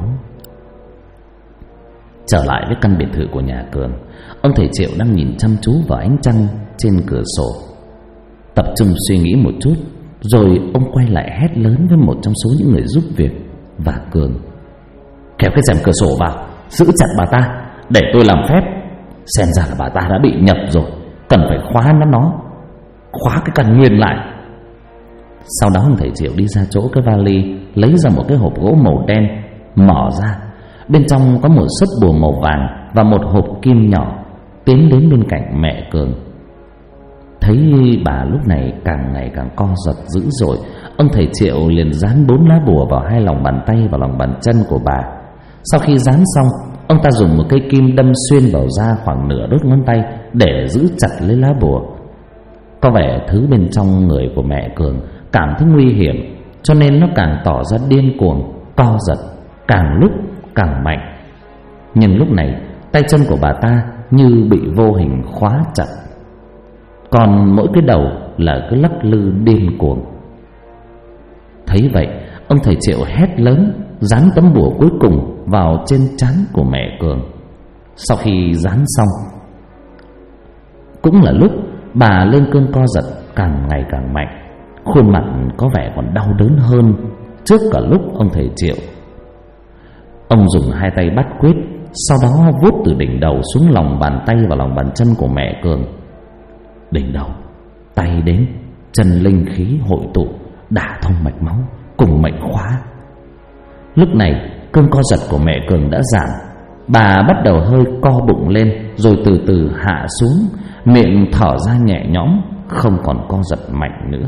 Trở lại với căn biệt thự của nhà Cường, ông thầy Triệu đang nhìn chăm chú vào ánh trăng trên cửa sổ, tập trung suy nghĩ một chút. Rồi ông quay lại hét lớn với một trong số những người giúp việc và Cường: Kéo cái rèm cửa sổ vào, giữ chặt bà ta để tôi làm phép. Xem ra là bà ta đã bị nhập rồi, cần phải khóa nó, khóa cái căn nguyên lại. Sau đó ông thầy Triệu đi ra chỗ cái vali, lấy ra một cái hộp gỗ màu đen, mở ra. Bên trong có một sấp bùa màu vàng và một hộp kim nhỏ. Tiến đến bên cạnh mẹ Cường. Thấy bà lúc này càng ngày càng co giật dữ dội, ông thầy Triệu liền dán 4 lá bùa vào 2 lòng bàn tay và lòng bàn chân của bà. Sau khi dán xong, ông ta dùng một cây kim đâm xuyên vào da khoảng nửa đốt ngón tay để giữ chặt lấy lá bùa. Có vẻ thứ bên trong người của mẹ Cường cảm thấy nguy hiểm, cho nên nó càng tỏ ra điên cuồng, co giật, càng lúc càng mạnh. Nhưng lúc này tay chân của bà ta như bị vô hình khóa chặt, còn mỗi cái đầu là cứ lắc lư điên cuồng. Thấy vậy, ông thầy Triệu hét lớn, dán tấm bùa cuối cùng vào trên trán của mẹ Cường. Sau khi dán xong, cũng là lúc bà lên cơn co giật càng ngày càng mạnh, khuôn mặt có vẻ còn đau đớn hơn trước cả lúc ông thầy Triệu. Ông dùng 2 tay bắt quyết, sau đó vuốt từ đỉnh đầu xuống lòng bàn tay và lòng bàn chân của mẹ Cường. Đỉnh đầu, tay đến, chân linh khí hội tụ, đả thông mạch máu cùng mệnh khóa. Lúc này cơn co giật của mẹ Cường đã giảm. Bà bắt đầu hơi co bụng lên, rồi từ từ hạ xuống, miệng thở ra nhẹ nhõm, không còn co giật mạnh nữa.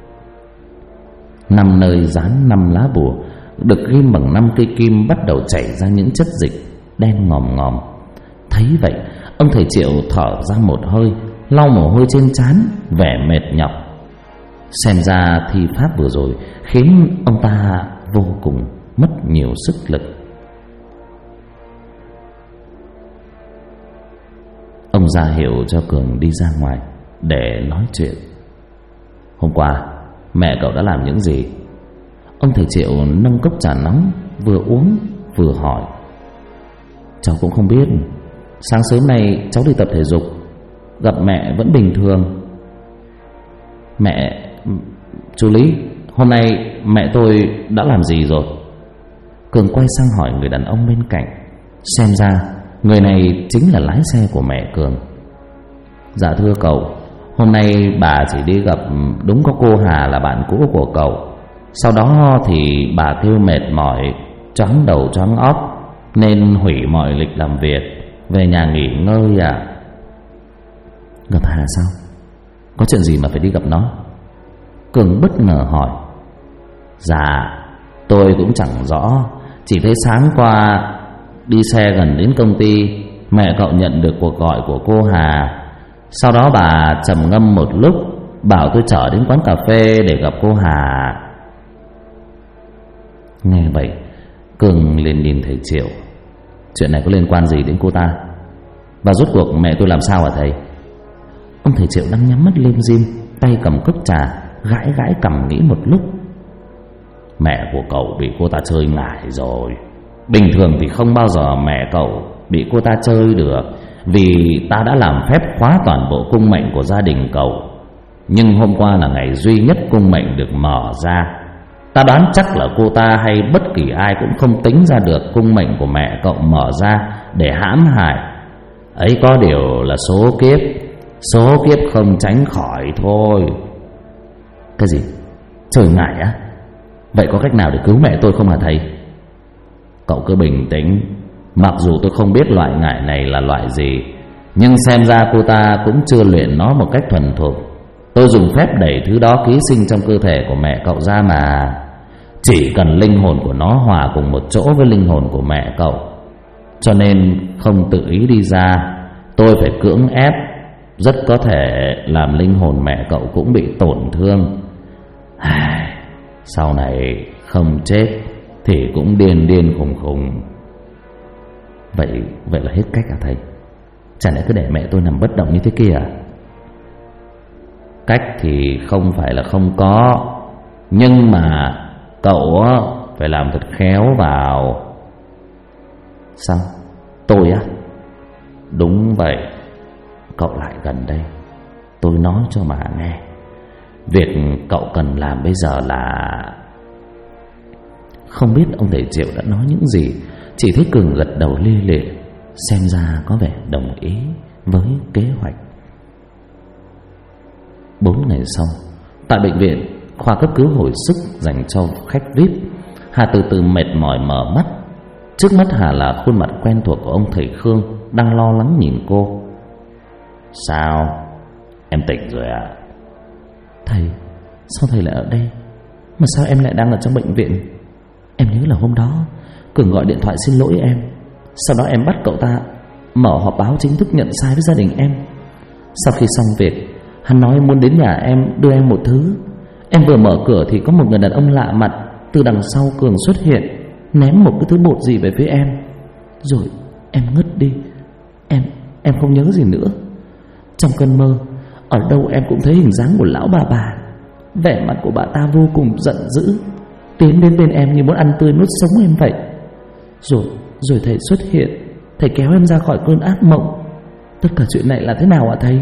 5 nơi dán 5 lá bùa được ghim bằng 5 cây kim bắt đầu chảy ra những chất dịch đen ngòm ngòm. Thấy vậy, ông thầy Triệu thở ra một hơi, lau mồ hôi trên trán, vẻ mệt nhọc. Xem ra thi pháp vừa rồi khiến ông ta vô cùng mất nhiều sức lực. Ông ra hiệu cho Cường đi ra ngoài để nói chuyện. Hôm qua mẹ cậu đã làm những gì? Ông thầy Triệu nâng cốc trà nóng, vừa uống vừa hỏi. Cháu cũng không biết. Sáng sớm nay cháu đi tập thể dục, gặp mẹ vẫn bình thường. Chú Lý, hôm nay mẹ tôi đã làm gì rồi? Cường quay sang hỏi người đàn ông bên cạnh. Xem ra người này chính là lái xe của mẹ Cường. Dạ thưa cậu, hôm nay bà chỉ đi gặp đúng có cô Hà là bạn cũ của cậu. Sau đó thì bà kêu mệt mỏi, choáng đầu choáng óc, nên hủy mọi lịch làm việc, về nhà nghỉ ngơi à? Gặp Hà sao? Có chuyện gì mà phải đi gặp nó? Cường bất ngờ hỏi. Dạ, tôi cũng chẳng rõ, chỉ thấy sáng qua đi xe gần đến công ty, mẹ cậu nhận được cuộc gọi của cô Hà. Sau đó bà trầm ngâm một lúc, bảo tôi chở đến quán cà phê để gặp cô Hà. Nghe vậy, Cường liền nhìn thầy Triệu. Chuyện này có liên quan gì đến cô ta? Và rốt cuộc mẹ tôi làm sao hả thầy? Ông thầy Triệu đang nhắm mắt lim dim, tay cầm cốc trà, gãi gãi cằm nghĩ một lúc. Mẹ của cậu bị cô ta chơi ngải rồi. Bình thường thì không bao giờ mẹ cậu bị cô ta chơi được, vì ta đã làm phép khóa toàn bộ cung mệnh của gia đình cậu. Nhưng hôm qua là ngày duy nhất cung mệnh được mở ra. Ta đoán chắc là cô ta hay bất kỳ ai cũng không tính ra được cung mệnh của mẹ cậu mở ra để hãm hại. Ấy có điều là số kiếp không tránh khỏi thôi. Cái gì? Trời ngải á? Vậy có cách nào để cứu mẹ tôi không hả thầy? Cậu cứ bình tĩnh. Mặc dù tôi không biết loại ngải này là loại gì, nhưng xem ra cô ta cũng chưa luyện nó một cách thuần thục. Tôi dùng phép đẩy thứ đó ký sinh trong cơ thể của mẹ cậu ra mà. Chỉ cần linh hồn của nó hòa cùng một chỗ với linh hồn của mẹ cậu, cho nên không tự ý đi ra. Tôi phải cưỡng ép, rất có thể làm linh hồn mẹ cậu cũng bị tổn thương. Sau này không chết thì cũng điên khùng khùng. Vậy là hết cách à thầy? Chả lẽ cứ để mẹ tôi nằm bất động như thế kia à? Cách thì không phải là không có, nhưng mà cậu phải làm thật khéo vào. Sao? Tôi á? Đúng vậy. Cậu lại gần đây, tôi nói cho mà nghe. Việc cậu cần làm bây giờ là... Không biết ông thầy Triệu đã nói những gì, chỉ thấy Cường gật đầu lia lịa, xem ra có vẻ đồng ý với kế hoạch. 4 ngày sau, tại bệnh viện, khoa cấp cứu hồi sức dành cho khách VIP. Hà từ từ mệt mỏi mở mắt. Trước mắt Hà là khuôn mặt quen thuộc của ông thầy Khương đang lo lắng nhìn cô. Sao? Em tỉnh rồi à? Thầy, sao thầy lại ở đây? Mà sao em lại đang ở trong bệnh viện? Em nhớ là hôm đó Cường gọi điện thoại xin lỗi em. Sau đó em bắt cậu ta mở họp báo chính thức nhận sai với gia đình em. Sau khi xong việc, hắn nói muốn đến nhà em đưa em một thứ. Em vừa mở cửa thì có một người đàn ông lạ mặt từ đằng sau Cường xuất hiện, ném một cái thứ bột gì về phía em. Rồi em ngất đi. Em không nhớ gì nữa. Trong cơn mơ, ở đâu em cũng thấy hình dáng của lão bà. Vẻ mặt của bà ta vô cùng giận dữ, tiến đến bên em như muốn ăn tươi nuốt sống em vậy. Rồi thầy xuất hiện. Thầy kéo em ra khỏi cơn ác mộng. Tất cả chuyện này là thế nào ạ thầy?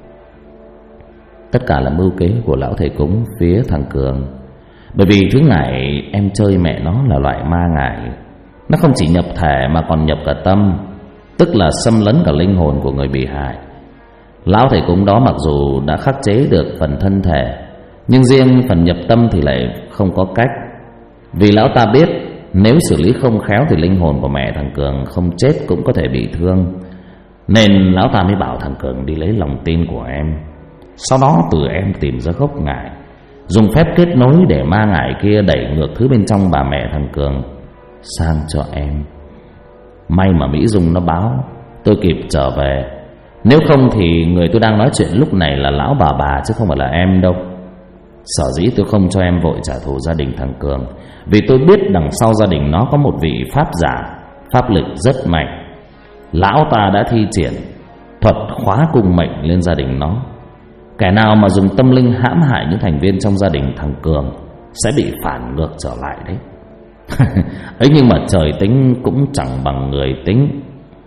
Tất cả là mưu kế của lão thầy cúng phía thằng Cường. Bởi vì thứ ngải em chơi mẹ nó là loại ma ngải. Nó không chỉ nhập thể mà còn nhập cả tâm, tức là xâm lấn cả linh hồn của người bị hại. Lão thầy cúng đó mặc dù đã khắc chế được phần thân thể, nhưng riêng phần nhập tâm thì lại không có cách. Vì lão ta biết nếu xử lý không khéo thì linh hồn của mẹ thằng Cường không chết cũng có thể bị thương. Nên lão ta mới bảo thằng Cường đi lấy lòng tin của em. Sau đó từ em tìm ra gốc ngải, dùng phép kết nối để ma ngải kia đẩy ngược thứ bên trong bà mẹ thằng Cường sang cho em. May mà Mỹ Dung nó báo tôi kịp trở về, nếu không thì người tôi đang nói chuyện lúc này là lão bà chứ không phải là em đâu. Sở dĩ tôi không cho em vội trả thù gia đình thằng Cường, vì tôi biết đằng sau gia đình nó có một vị pháp giả, pháp lực rất mạnh. Lão ta đã thi triển thuật khóa cung mệnh lên gia đình nó. Kẻ nào mà dùng tâm linh hãm hại những thành viên trong gia đình thằng Cường sẽ bị phản ngược trở lại đấy. Ấy nhưng mà trời tính cũng chẳng bằng người tính.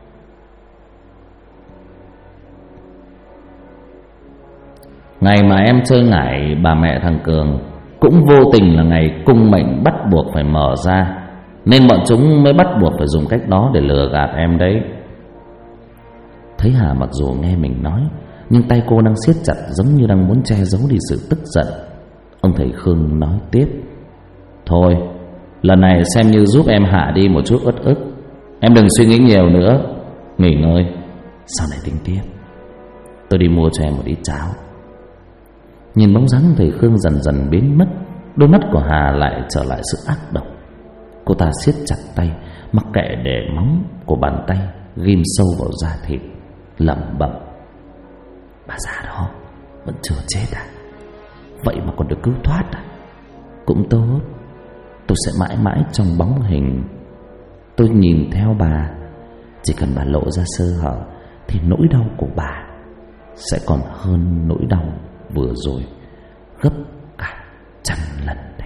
Ngày mà em chơi ngải bà mẹ thằng Cường cũng vô tình là ngày cung mệnh bắt buộc phải mở ra, nên bọn chúng mới bắt buộc phải dùng cách đó để lừa gạt em đấy. Thấy Hà mặc dù nghe mình nói, nhưng tay cô đang siết chặt giống như đang muốn che giấu đi sự tức giận. Ông thầy Khương nói tiếp: Thôi, lần này xem như giúp em hạ đi một chút uất ức. Em đừng suy nghĩ nhiều nữa, nghỉ ngơi, sau này tính tiếp. Tôi đi mua cho em một ít cháo. Nhìn bóng dáng thầy Khương dần dần biến mất, đôi mắt của Hà lại trở lại sự ác độc. Cô ta siết chặt tay, mặc kệ để móng của bàn tay ghim sâu vào da thịt, lẩm bẩm: Bà già đó vẫn chưa chết à? Vậy mà còn được cứu thoát à? Cũng tốt, tôi sẽ mãi mãi trong bóng hình. Tôi nhìn theo bà, chỉ cần bà lộ ra sơ hở thì nỗi đau của bà sẽ còn hơn nỗi đau vừa rồi gấp cả 100 lần đấy.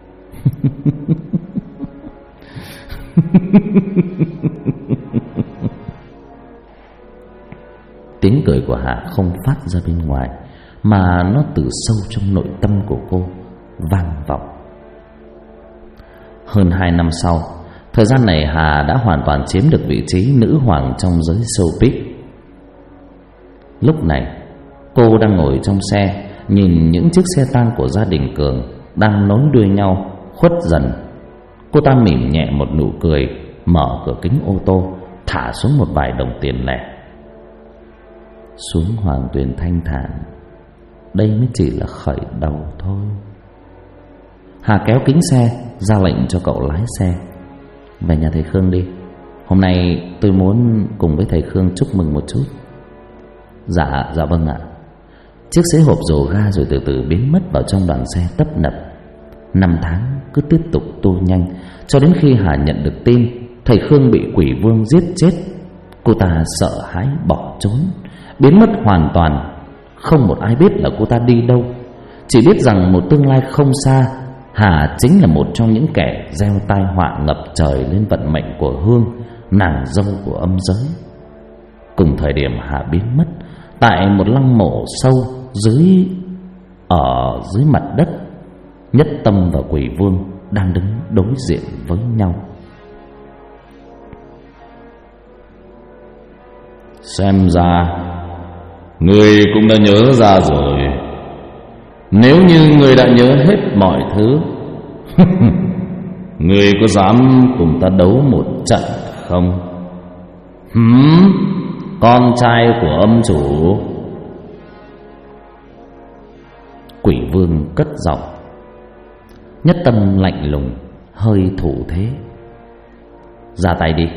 Tiếng cười của Hạ không phát ra bên ngoài, mà nó từ sâu trong nội tâm của cô vang vọng. Hơn 2 năm sau, thời gian này Hà đã hoàn toàn chiếm được vị trí nữ hoàng trong giới showbiz. Lúc này cô đang ngồi trong xe, nhìn những chiếc xe tang của gia đình Cường đang nối đuôi nhau khuất dần. Cô ta mỉm nhẹ một nụ cười, mở cửa kính ô tô, thả xuống một vài đồng tiền lẻ. Xuống Hoàng Tuyền thanh thản, đây mới chỉ là khởi đầu thôi. Hà kéo kính xe, ra lệnh cho cậu lái xe: Về nhà thầy Khương đi, hôm nay tôi muốn cùng với thầy Khương chúc mừng một chút. Dạ vâng ạ. Chiếc xế hộp rồ ga rồi từ từ biến mất vào trong đoàn xe tấp nập. 5 tháng cứ tiếp tục trôi nhanh, cho đến khi Hà nhận được tin thầy Khương bị quỷ vương giết chết. Cô ta sợ hãi bỏ trốn, biến mất hoàn toàn. Không một ai biết là cô ta đi đâu, chỉ biết rằng một tương lai không xa, Hà chính là một trong những kẻ gieo tai họa ngập trời lên vận mệnh của Hương, nàng dâu của âm giới. Cùng thời điểm Hà biến mất, tại một lăng mộ sâu ở dưới mặt đất, Nhất Tâm và Quỷ Vương đang đứng đối diện với nhau. Xem ra ngươi cũng đã nhớ ra rồi. Nếu như ngươi đã nhớ hết mọi thứ, ngươi có dám cùng ta đấu một trận không? Con trai của âm chủ. Quỷ vương cất giọng. Nhất Tâm lạnh lùng, hơi thủ thế. Ra tay đi.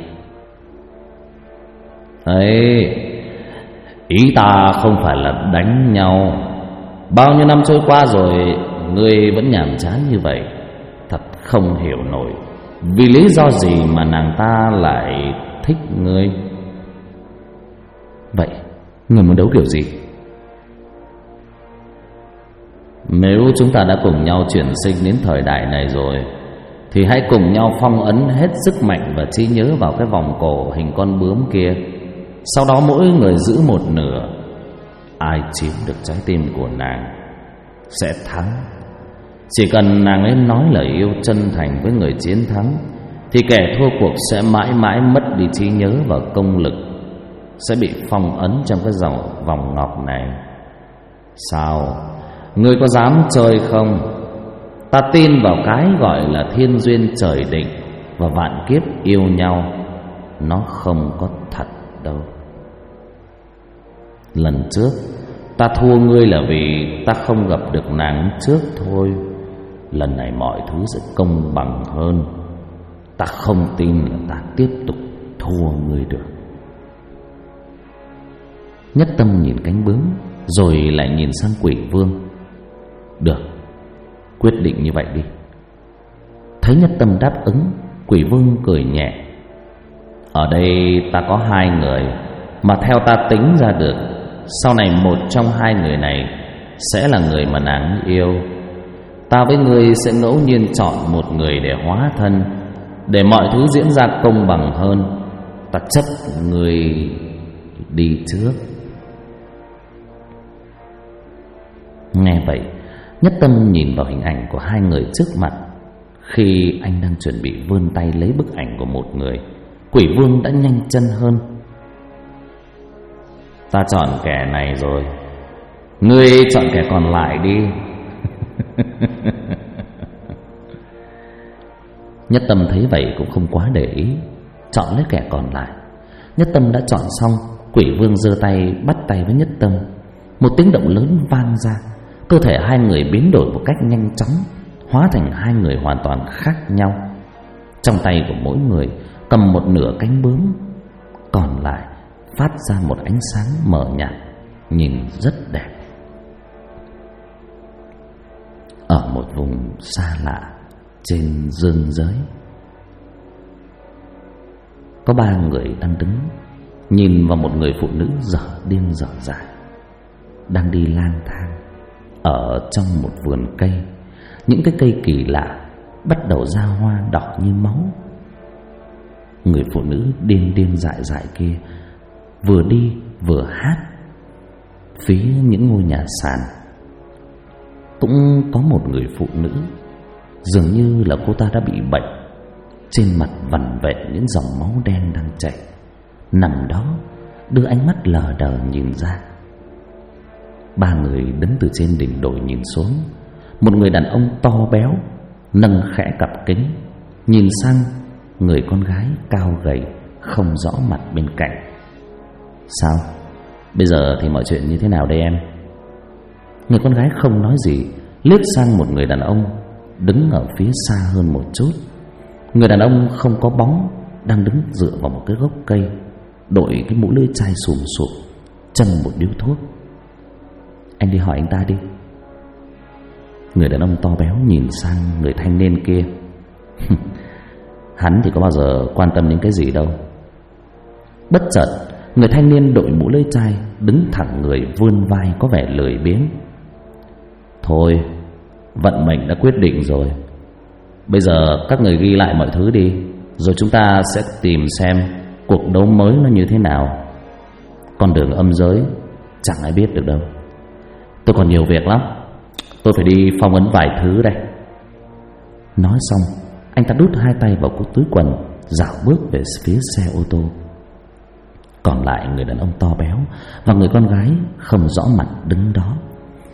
Ấy, ý ta không phải là đánh nhau. Bao nhiêu năm trôi qua rồi, ngươi vẫn nhàm chán như vậy. Thật không hiểu nổi, vì lý do gì mà nàng ta lại thích ngươi. Vậy ngươi muốn đấu kiểu gì? Nếu chúng ta đã cùng nhau chuyển sinh đến thời đại này rồi, thì hãy cùng nhau phong ấn hết sức mạnh và trí nhớ vào cái vòng cổ hình con bướm kia. Sau đó mỗi người giữ một nửa. Ai chiếm được trái tim của nàng sẽ thắng. Chỉ cần nàng ấy nói lời yêu chân thành với người chiến thắng, thì kẻ thua cuộc sẽ mãi mãi mất đi trí nhớ và công lực, sẽ bị phong ấn trong cái vòng ngọc này. Sao? Ngươi có dám chơi không? Ta tin vào cái gọi là thiên duyên trời định và vạn kiếp yêu nhau. Nó không có thật đâu. Lần trước ta thua ngươi là vì ta không gặp được nàng trước thôi. Lần này mọi thứ sẽ công bằng hơn. Ta không tin là ta tiếp tục thua ngươi được. Nhất Tâm nhìn cánh bướm, rồi lại nhìn sang Quỷ vương. Được, quyết định như vậy đi. Thấy Nhất Tâm đáp ứng, Quỷ vương cười nhẹ. Ở đây ta có hai người, mà theo ta tính ra được, sau này một trong hai người này sẽ là người mà nàng yêu. Ta với ngươi sẽ ngẫu nhiên chọn một người để hóa thân, để mọi thứ diễn ra công bằng hơn. Ta chấp ngươi đi trước. Nghe vậy, Nhất Tâm nhìn vào hình ảnh của hai người trước mặt. Khi anh đang chuẩn bị vươn tay lấy bức ảnh của một người, Quỷ vương đã nhanh chân hơn. Ta chọn kẻ này rồi, ngươi chọn kẻ còn lại đi. Nhất Tâm thấy vậy cũng không quá để ý, chọn lấy kẻ còn lại. Nhất Tâm đã chọn xong, Quỷ vương giơ tay bắt tay với Nhất Tâm. Một tiếng động lớn vang ra, cơ thể hai người biến đổi một cách nhanh chóng, hóa thành hai người hoàn toàn khác nhau. Trong tay của mỗi người cầm một nửa cánh bướm, còn lại phát ra một ánh sáng mờ nhạt, nhìn rất đẹp. Ở một vùng xa lạ trên dương giới, có ba người đang đứng nhìn vào một người phụ nữ dở điên dở dại đang đi lang thang ở trong một vườn cây. Những cái cây kỳ lạ bắt đầu ra hoa đỏ như máu. Người phụ nữ điên điên dại dại kia vừa đi vừa hát. Phía những ngôi nhà sàn cũng có một người phụ nữ, dường như là cô ta đã bị bệnh. Trên mặt vằn vện những dòng máu đen đang chảy, nằm đó đưa ánh mắt lờ đờ nhìn ra. Ba người đứng từ trên đỉnh đồi nhìn xuống. Một người đàn ông to béo nâng khẽ cặp kính nhìn sang người con gái cao gầy không rõ mặt bên cạnh. Sao? Bây giờ thì mọi chuyện như thế nào đây em? Người con gái không nói gì, liếc sang một người đàn ông đứng ở phía xa hơn một chút. Người đàn ông không có bóng, đang đứng dựa vào một cái gốc cây, đội cái mũ lưỡi chai xùm xụp, châm một điếu thuốc. Anh đi hỏi anh ta đi. Người đàn ông to béo nhìn sang người thanh niên kia. Hắn thì có bao giờ quan tâm đến cái gì đâu. Bất chợt, người thanh niên đội mũ lưỡi chai đứng thẳng người, vươn vai có vẻ lười biếng. Thôi, vận mệnh đã quyết định rồi. Bây giờ các người ghi lại mọi thứ đi, rồi chúng ta sẽ tìm xem cuộc đấu mới nó như thế nào. Con đường âm giới chẳng ai biết được đâu. Tôi còn nhiều việc lắm, tôi phải đi phong ấn vài thứ đây. Nói xong, anh ta đút hai tay vào cúc túi quần, dạo bước về phía xe ô tô. Còn lại người đàn ông to béo và người con gái không rõ mặt đứng đó.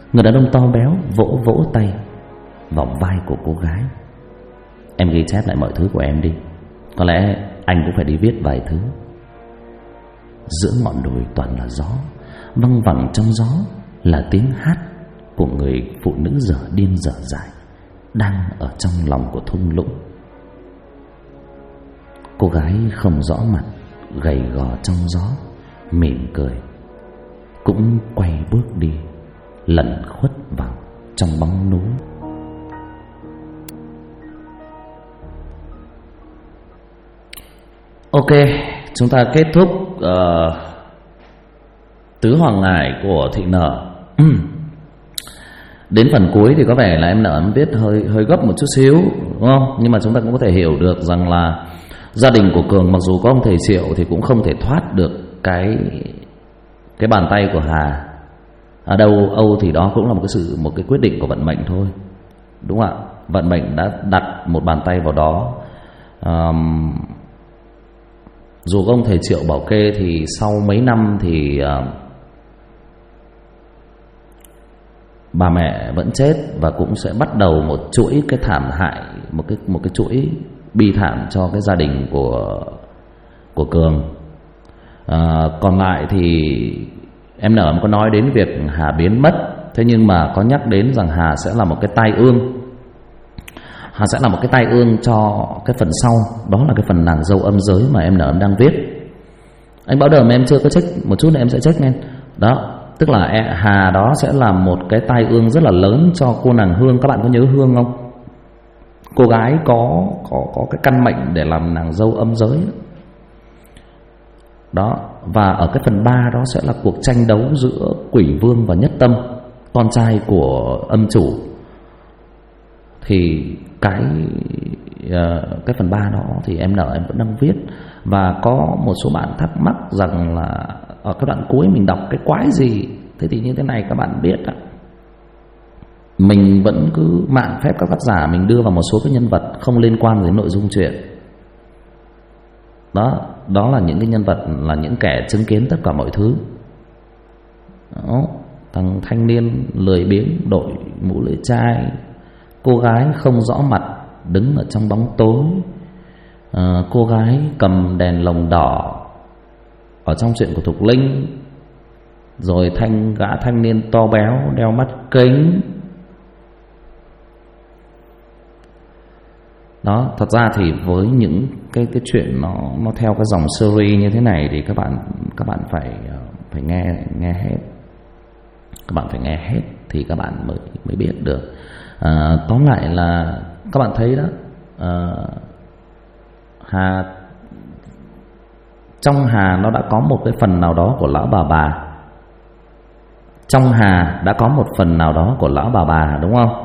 Người đàn ông to béo vỗ vỗ tay vào vai của cô gái. Em ghi chép lại mọi thứ của em đi. Có lẽ anh cũng phải đi viết vài thứ. Giữa ngọn đồi toàn là gió, văng vẳng trong gió là tiếng hát của người phụ nữ dở điên dở dại đang ở trong lòng của thung lũng. Cô gái không rõ mặt, gầy gò trong gió, mỉm cười, cũng quay bước đi, lẩn khuất vào trong bóng núi. Ok, chúng ta kết thúc Tứ Hoàng Ngải của Thị Nở. Đến phần cuối thì có vẻ là em Nở em viết hơi gấp một chút xíu, đúng không? Nhưng mà chúng ta cũng có thể hiểu được rằng là gia đình của Cường mặc dù có ông thầy Triệu thì cũng không thể thoát được cái bàn tay của Hà. Ở đâu Âu thì đó cũng là một cái quyết định của vận mệnh thôi, đúng không ạ? Vận mệnh đã đặt một bàn tay vào đó. Dù có ông thầy Triệu bảo kê thì sau mấy năm thì bà mẹ vẫn chết, và cũng sẽ bắt đầu một chuỗi cái thảm hại, một cái chuỗi bi thảm cho cái gia đình của Cường. Còn lại thì em Nở có nói đến việc Hà biến mất, thế nhưng mà có nhắc đến rằng Hà sẽ là một cái tai ương. Hà sẽ là một cái tai ương cho cái phần sau, đó là cái phần nàng dâu âm giới mà em Nở đang viết. Anh Báo Đờm em chưa có check một chút nữa em sẽ check nghe. Đó, tức là Hà đó sẽ là một cái tai ương rất là lớn cho cô nàng Hương. Các bạn có nhớ Hương không? Cô gái có cái căn mệnh để làm nàng dâu âm giới đó. Và ở cái phần 3 đó sẽ là cuộc tranh đấu giữa Quỷ Vương và Nhất Tâm, con trai của âm chủ. Thì cái phần 3 đó thì em Nở em vẫn đang viết. Và có một số bạn thắc mắc rằng là ở cái đoạn cuối mình đọc cái quái gì. Thế thì như thế này các bạn biết đó, mình vẫn cứ mạn phép các tác giả mình đưa vào một số cái nhân vật không liên quan đến nội dung truyện. Đó là những cái nhân vật là những kẻ chứng kiến tất cả mọi thứ. Đó, thằng thanh niên lười biếng đội mũ lưỡi chai, cô gái không rõ mặt đứng ở trong bóng tối, cô gái cầm đèn lồng đỏ ở trong chuyện của Thục Linh, rồi gã thanh niên to béo đeo mắt kính. Đó, thật ra thì với những cái chuyện nó theo cái dòng series như thế này thì các bạn phải nghe hết. Các bạn phải nghe hết thì các bạn mới biết được. Tóm lại là các bạn thấy đó, trong Hà nó đã có một cái phần nào đó của lão bà. Trong Hà đã có một phần nào đó của lão bà, đúng không?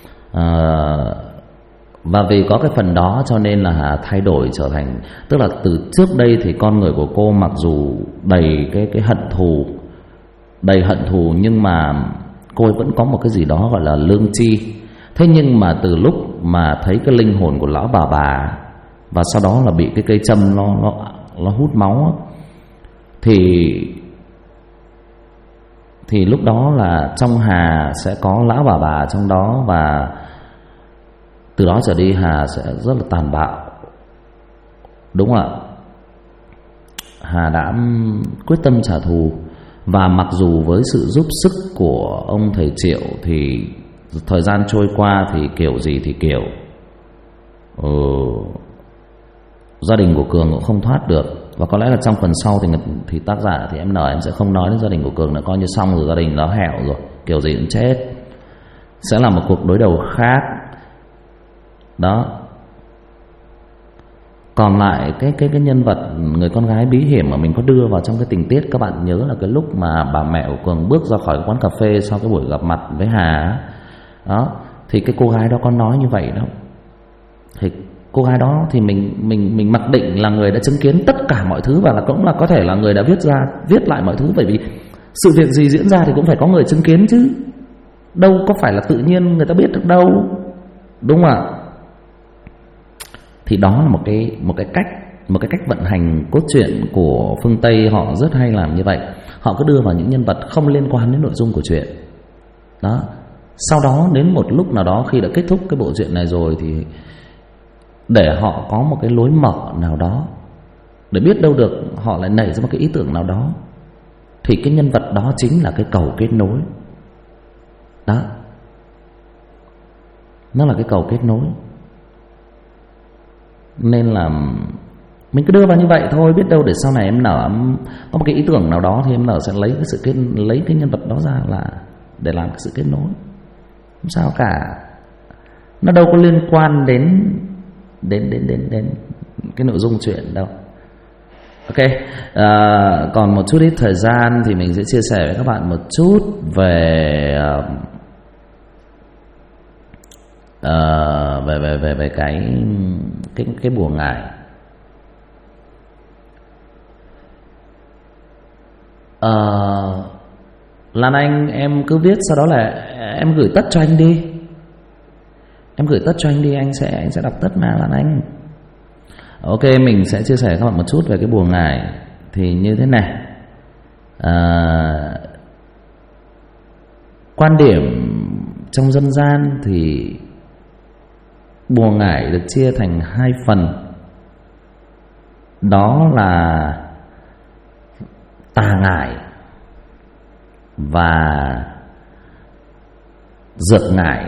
Và vì có cái phần đó cho nên là Hà thay đổi trở thành, tức là từ trước đây thì con người của cô mặc dù đầy cái đầy hận thù, nhưng mà cô ấy vẫn có một cái gì đó gọi là lương tri. Thế nhưng mà từ lúc mà thấy cái linh hồn của lão bà và sau đó là bị cái cây châm nó hút máu, thì lúc đó là trong Hà sẽ có lão bà trong đó, và từ đó trở đi Hà sẽ rất là tàn bạo, đúng không ạ? Hà đã quyết tâm trả thù. Và mặc dù với sự giúp sức của ông thầy Triệu thì thời gian trôi qua thì kiểu gì thì kiểu, gia đình của Cường cũng không thoát được. Và có lẽ là trong phần sau thì tác giả thì em sẽ không nói đến gia đình của Cường nữa, coi như xong rồi, gia đình nó hẻo rồi, kiểu gì cũng chết. Sẽ là một cuộc đối đầu khác. Đó. Còn lại cái nhân vật người con gái bí hiểm mà mình có đưa vào trong cái tình tiết, các bạn nhớ là cái lúc mà bà mẹ của Cường bước ra khỏi quán cà phê sau cái buổi gặp mặt với Hà đó, thì cái cô gái đó có nói như vậy đâu. Thì cô gái đó thì mình mặc định là người đã chứng kiến tất cả mọi thứ, và cũng là có thể là người đã viết lại mọi thứ, bởi vì sự việc gì diễn ra thì cũng phải có người chứng kiến chứ, đâu có phải là tự nhiên người ta biết được đâu, đúng không ạ? Thì đó là một cái cách vận hành cốt truyện của phương Tây, họ rất hay làm như vậy. Họ cứ đưa vào những nhân vật không liên quan đến nội dung của truyện. Đó. Sau đó đến một lúc nào đó khi đã kết thúc cái bộ truyện này rồi thì để họ có một cái lối mở nào đó, để biết đâu được họ lại nảy ra một cái ý tưởng nào đó, thì cái nhân vật đó chính là cái cầu kết nối. Đó, nó là cái cầu kết nối. Nên là mình cứ đưa vào như vậy thôi, biết đâu để sau này em nở có một cái ý tưởng nào đó thì em nở sẽ lấy cái nhân vật đó ra là để làm cái sự kết nối. Không sao cả, nó đâu có liên quan đến cái nội dung chuyện đâu. Ok, còn một chút ít thời gian thì mình sẽ chia sẻ với các bạn một chút về về cái bùa ngải. Lan Anh, em cứ viết, sau đó là em gửi tất cho anh đi. Em gửi tất cho anh đi, anh sẽ đọc tất mà Lan Anh. Ok, mình sẽ chia sẻ với các bạn một chút về cái bùa ngải. Thì như thế này, quan điểm trong dân gian thì bùa ngải được chia thành hai phần. Đó là tà ngải và dược ngải.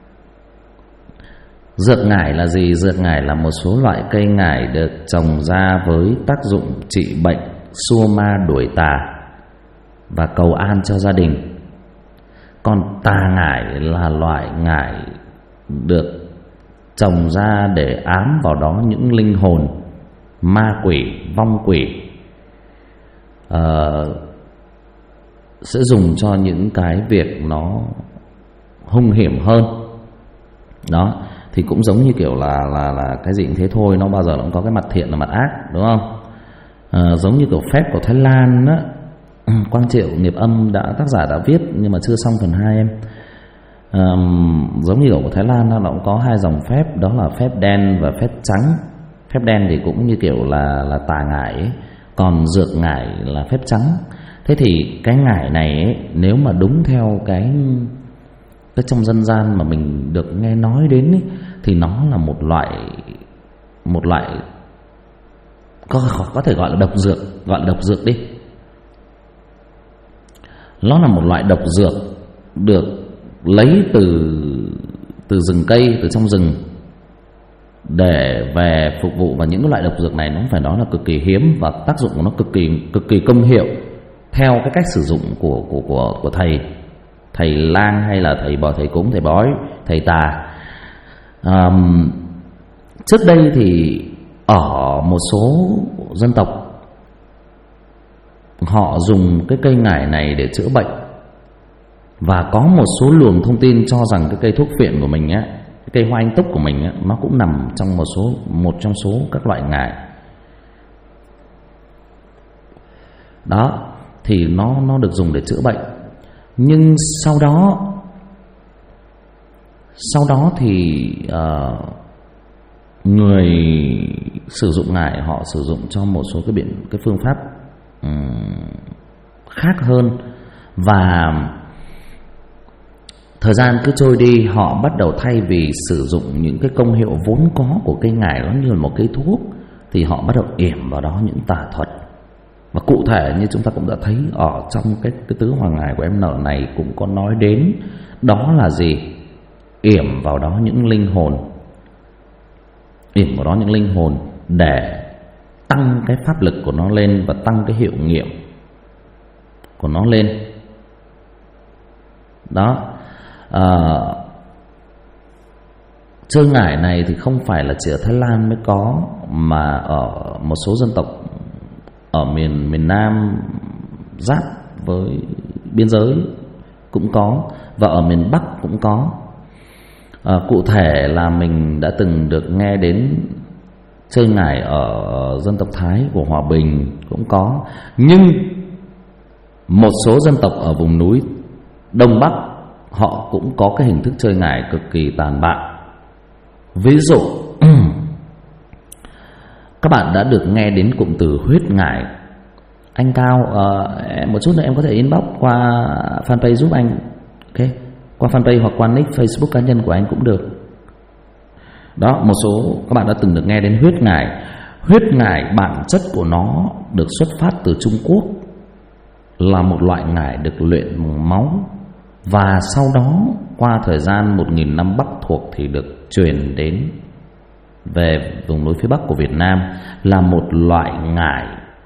Dược ngải là gì? Dược ngải là một số loại cây ngải được trồng ra với tác dụng trị bệnh, xua ma đuổi tà và cầu an cho gia đình. Còn tà ngải là loại ngải được trồng ra để ám vào đó những linh hồn, ma quỷ, vong quỷ, sẽ dùng cho những cái việc nó hung hiểm hơn. Đó, thì cũng giống như kiểu là cái gì cũng thế thôi, nó bao giờ nó cũng có cái mặt thiện và mặt ác, đúng không? Giống như kiểu phép của Thái Lan đó, Quang Triệu Nghiệp Âm tác giả đã viết nhưng mà chưa xong phần 2 em. Giống như kiểu của Thái Lan nó cũng có hai dòng phép, đó là phép đen và phép trắng. Phép đen thì cũng như kiểu là tà ngải ấy, còn dược ngải là phép trắng. Thế thì cái ngải này ấy, nếu mà đúng theo cái trong dân gian mà mình được nghe nói đến ấy, thì nó là một loại có thể gọi là độc dược, đi. Nó là một loại độc dược được lấy từ rừng cây, từ trong rừng để về phục vụ. Và những cái loại độc dược này nó phải nói là cực kỳ hiếm và tác dụng của nó cực kỳ công hiệu theo cái cách sử dụng của thầy lang hay là thầy bò, thầy cúng, thầy bói, thầy tà. Trước đây thì ở một số dân tộc họ dùng cái cây ngải này để chữa bệnh, và có một số luồng thông tin cho rằng cái cây thuốc phiện của mình á, cái cây hoa anh túc của mình á, nó cũng nằm trong một trong số các loại ngải. Đó, thì nó được dùng để chữa bệnh. Nhưng sau đó thì người sử dụng ngải họ sử dụng cho một số cái phương pháp khác hơn, và thời gian cứ trôi đi, họ bắt đầu thay vì sử dụng những cái công hiệu vốn có của cây ngải nó như là một cây thuốc, thì họ bắt đầu yểm vào đó những tà thuật. Và cụ thể như chúng ta cũng đã thấy ở trong cái tứ hoàng ngải của em Nở này cũng có nói đến, đó là gì? Yểm vào đó những linh hồn, để tăng cái pháp lực của nó lên và tăng cái hiệu nghiệm của nó lên. Đó, chơi ngải này thì không phải là chỉ ở Thái Lan mới có, mà ở một số dân tộc ở miền Nam giáp với biên giới cũng có, và ở miền Bắc cũng có. Cụ thể là mình đã từng được nghe đến chơi ngải ở dân tộc Thái của Hòa Bình cũng có. Nhưng một số dân tộc ở vùng núi Đông Bắc họ cũng có cái hình thức chơi ngải cực kỳ tàn bạo. Ví dụ các bạn đã được nghe đến cụm từ huyết ngải. Anh Cao, một chút nữa em có thể inbox qua fanpage giúp anh. Ok, qua fanpage hoặc qua nick Facebook cá nhân của anh cũng được. Đó, một số các bạn đã từng được nghe đến huyết ngải. Huyết ngải bản chất của nó được xuất phát từ Trung Quốc, là một loại ngải được luyện bằng máu, và sau đó qua thời gian 1000 năm Bắc thuộc thì được truyền đến về vùng núi phía Bắc của Việt Nam, là một loại ngải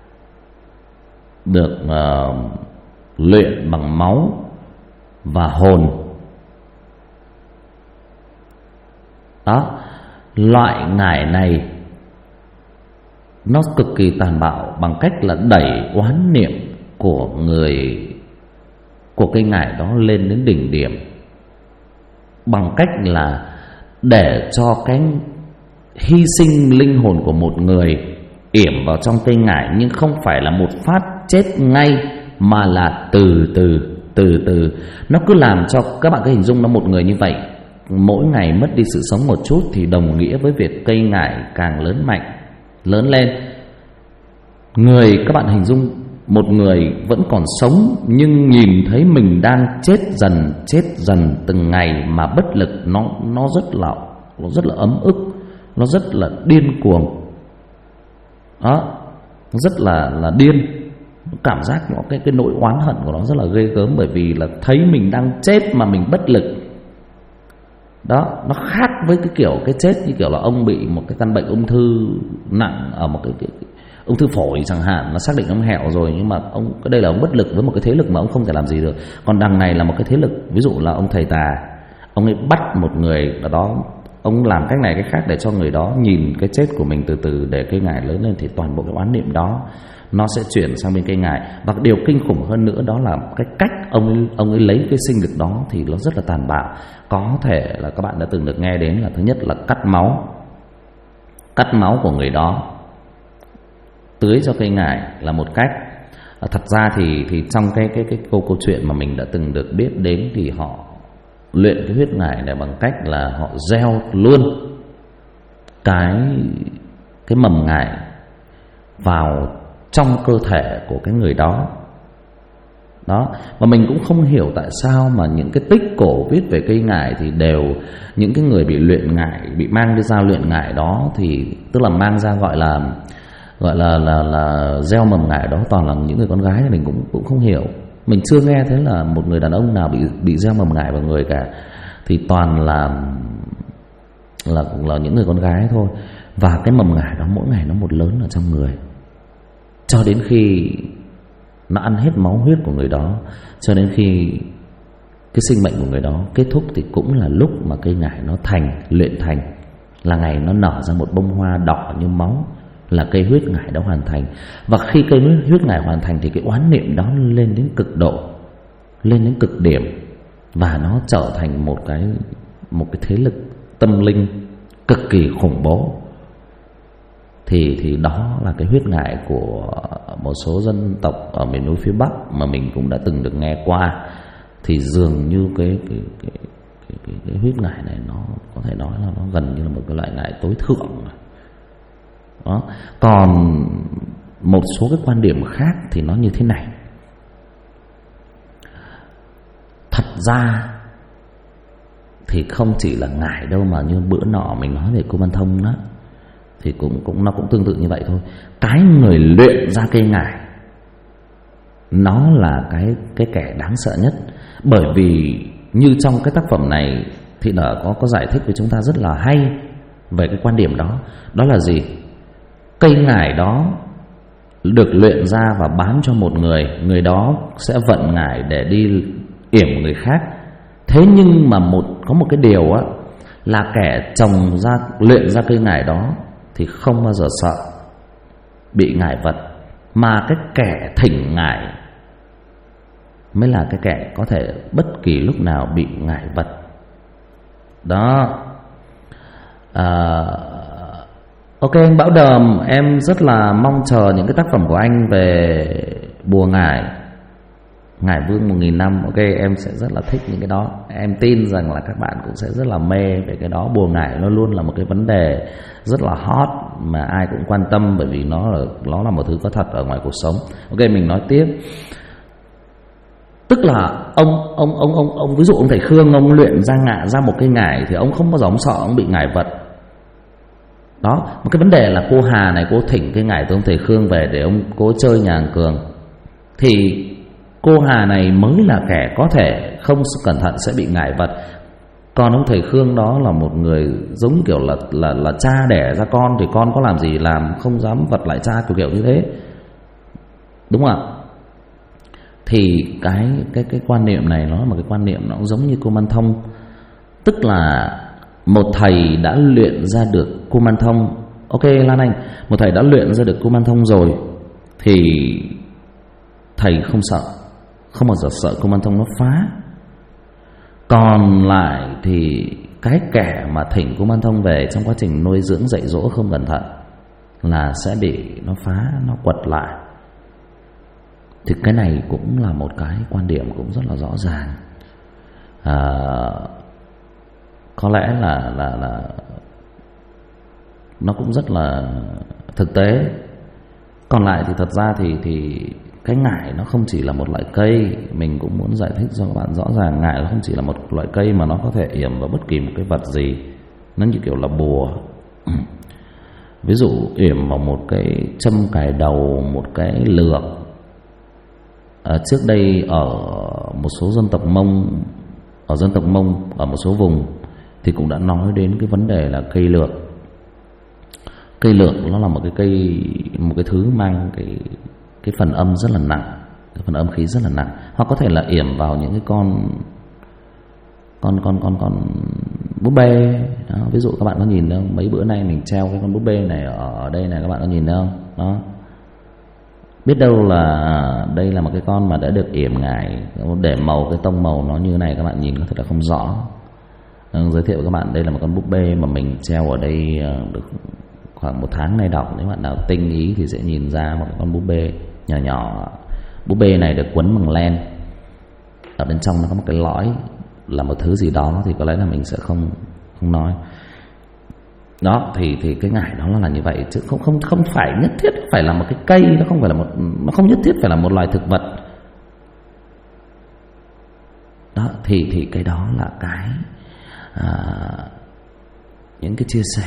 được luyện bằng máu và hồn. Đó, loại ngải này nó cực kỳ tàn bạo bằng cách là đẩy oán niệm của cây ngải đó lên đến đỉnh điểm, bằng cách là để cho cái hy sinh linh hồn của một người yểm vào trong cây ngải, nhưng không phải là một phát chết ngay, mà là từ từ. Nó cứ làm cho các bạn cứ hình dung nó một người như vậy, mỗi ngày mất đi sự sống một chút thì đồng nghĩa với việc cây ngải càng lớn mạnh, lớn lên. Các bạn hình dung một người vẫn còn sống nhưng nhìn thấy mình đang chết dần từng ngày mà bất lực, nó rất là ấm ức, nó rất là điên cuồng. Đó, rất là điên. Cảm giác nó cái nỗi oán hận của nó rất là ghê gớm, bởi vì là thấy mình đang chết mà mình bất lực. Đó, nó khác với cái chết như kiểu là ông bị một cái căn bệnh ung thư nặng, ở một cái ung thư phổi chẳng hạn, nó xác định ông hẹo rồi, nhưng mà đây là ông bất lực với một cái thế lực mà ông không thể làm gì được. Còn đằng này là một cái thế lực, ví dụ là ông thầy tà, ông ấy bắt một người đó, ông làm cách này cách khác để cho người đó nhìn cái chết của mình từ từ, để cây ngải lớn lên, thì toàn bộ cái oán niệm đó nó sẽ chuyển sang bên cây ngải. Và điều kinh khủng hơn nữa đó là cái cách ông ấy lấy cái sinh lực đó thì nó rất là tàn bạo. Có thể là các bạn đã từng được nghe đến là thứ nhất là cắt máu của người đó tưới cho cây ngải là một cách. Thật ra thì trong cái câu chuyện mà mình đã từng được biết đến, thì họ luyện cái huyết ngải này bằng cách là họ gieo luôn cái mầm ngải vào trong cơ thể của cái người đó. Đó, và mình cũng không hiểu tại sao mà những cái tích cổ viết về cây ngải thì đều những cái người bị luyện ngải, bị mang đi ra luyện ngải đó, thì tức là mang ra gọi là gieo mầm ngải đó toàn là những người con gái. Mình cũng không hiểu, mình chưa nghe thấy là một người đàn ông nào bị gieo mầm ngải vào người cả, thì toàn là những người con gái thôi. Và cái mầm ngải đó mỗi ngày nó một lớn ở trong người, cho đến khi nó ăn hết máu huyết của người đó, cho đến khi cái sinh mệnh của người đó kết thúc, thì cũng là lúc mà cây ngải nó luyện thành, là ngày nó nở ra một bông hoa đỏ như máu, là cây huyết ngải đã hoàn thành. Và khi cây huyết ngải hoàn thành thì cái oán niệm đó lên đến cực độ, lên đến cực điểm, và nó trở thành một cái thế lực tâm linh cực kỳ khủng bố. Thì đó là cái huyết ngải của một số dân tộc ở miền núi phía Bắc mà mình cũng đã từng được nghe qua. Thì dường như cái huyết ngải này nó có thể nói là nó gần như là một cái loại ngải tối thượng. Đó. Còn một số cái quan điểm khác thì nó như thế này. Thật ra thì không chỉ là ngải đâu, mà như bữa nọ mình nói về cô Văn Thông đó, thì nó cũng tương tự như vậy thôi. Cái người luyện ra cây ngải nó là cái kẻ đáng sợ nhất. Bởi vì như trong cái tác phẩm này thì đã có giải thích với chúng ta rất là hay về cái quan điểm đó. Đó là gì? Cây ngải đó được luyện ra và bán cho một người đó sẽ vận ngải để đi yểm người khác. Thế nhưng mà có một cái điều á, là kẻ trồng ra, luyện ra cây ngải đó thì không bao giờ sợ bị ngải vật, mà cái kẻ thỉnh ngải mới là cái kẻ có thể bất kỳ lúc nào bị ngải vật. Đó. Ok anh Bảo Đờm, em rất là mong chờ những cái tác phẩm của anh về bùa ngải, ngải vương 1000 năm. Ok, em sẽ rất là thích những cái đó. Em tin rằng là các bạn cũng sẽ rất là mê về cái đó. Bùa ngải nó luôn là một cái vấn đề rất là hot mà ai cũng quan tâm, bởi vì nó là một thứ có thật ở ngoài cuộc sống. Ok, mình nói tiếp. Tức là ông ví dụ ông thầy Khương, ông luyện ra ra một cây ngải thì ông không bao giờ ông sợ ông bị ngải vật. Đó, một cái vấn đề là cô Hà này cô thỉnh cái ngải từ ông thầy Khương về để ông cố chơi nhà hàng Cường, thì cô Hà này mới là kẻ có thể không cẩn thận sẽ bị ngải vật. Còn ông thầy Khương đó là một người giống như kiểu là cha đẻ ra con, thì con có làm gì làm không dám vật lại cha, kiểu như thế, đúng không ạ? Thì cái quan niệm này nó là một cái quan niệm nó cũng giống như Kuman Thông, tức là một thầy đã luyện ra được Kuman Thông. Ok Lan Anh, một thầy đã luyện ra được Kuman Thông rồi thì thầy không sợ, không bao giờ sợ Kuman Thông nó phá. Còn lại thì cái kẻ mà thỉnh Kuman Thông về trong quá trình nuôi dưỡng dạy dỗ không cẩn thận là sẽ bị nó phá, nó quật lại. Thì cái này cũng là một cái quan điểm cũng rất là rõ ràng. Có lẽ là nó cũng rất là thực tế. Còn lại thì thật ra thì cái ngải nó không chỉ là một loại cây. Mình cũng muốn giải thích cho các bạn rõ ràng, ngải nó không chỉ là một loại cây mà nó có thể yểm vào bất kỳ một cái vật gì. Nó như kiểu là bùa. Ví dụ yểm vào một cái châm cài đầu, một cái lược. Trước đây ở một số dân tộc Mông, ở một số vùng thì cũng đã nói đến cái vấn đề là cây lược. Cây lược nó là một cái cây, một cái thứ mang cái phần âm rất là nặng, cái phần âm khí rất là nặng. Hoặc có thể là yểm vào những cái con búp bê đó. Ví dụ các bạn có nhìn không, mấy bữa nay mình treo cái con búp bê này ở đây này, các bạn có nhìn thấy không đó, biết đâu là đây là một cái con mà đã được yểm ngải, để màu, cái tông màu nó như thế này các bạn nhìn có thể là không rõ. Giới thiệu với các bạn, đây là một con búp bê mà mình treo ở đây được khoảng 1 tháng nay đọc. Nếu bạn nào tinh ý thì sẽ nhìn ra một con búp bê nhỏ nhỏ. Búp bê này được quấn bằng len, ở bên trong nó có một cái lõi là một thứ gì đó thì có lẽ là mình sẽ không nói. Đó thì cái ngải đó là như vậy, chứ không phải nhất thiết phải là một cái cây, nó không nhất thiết phải là một loài thực vật. Đó thì cái đó là cái những cái chia sẻ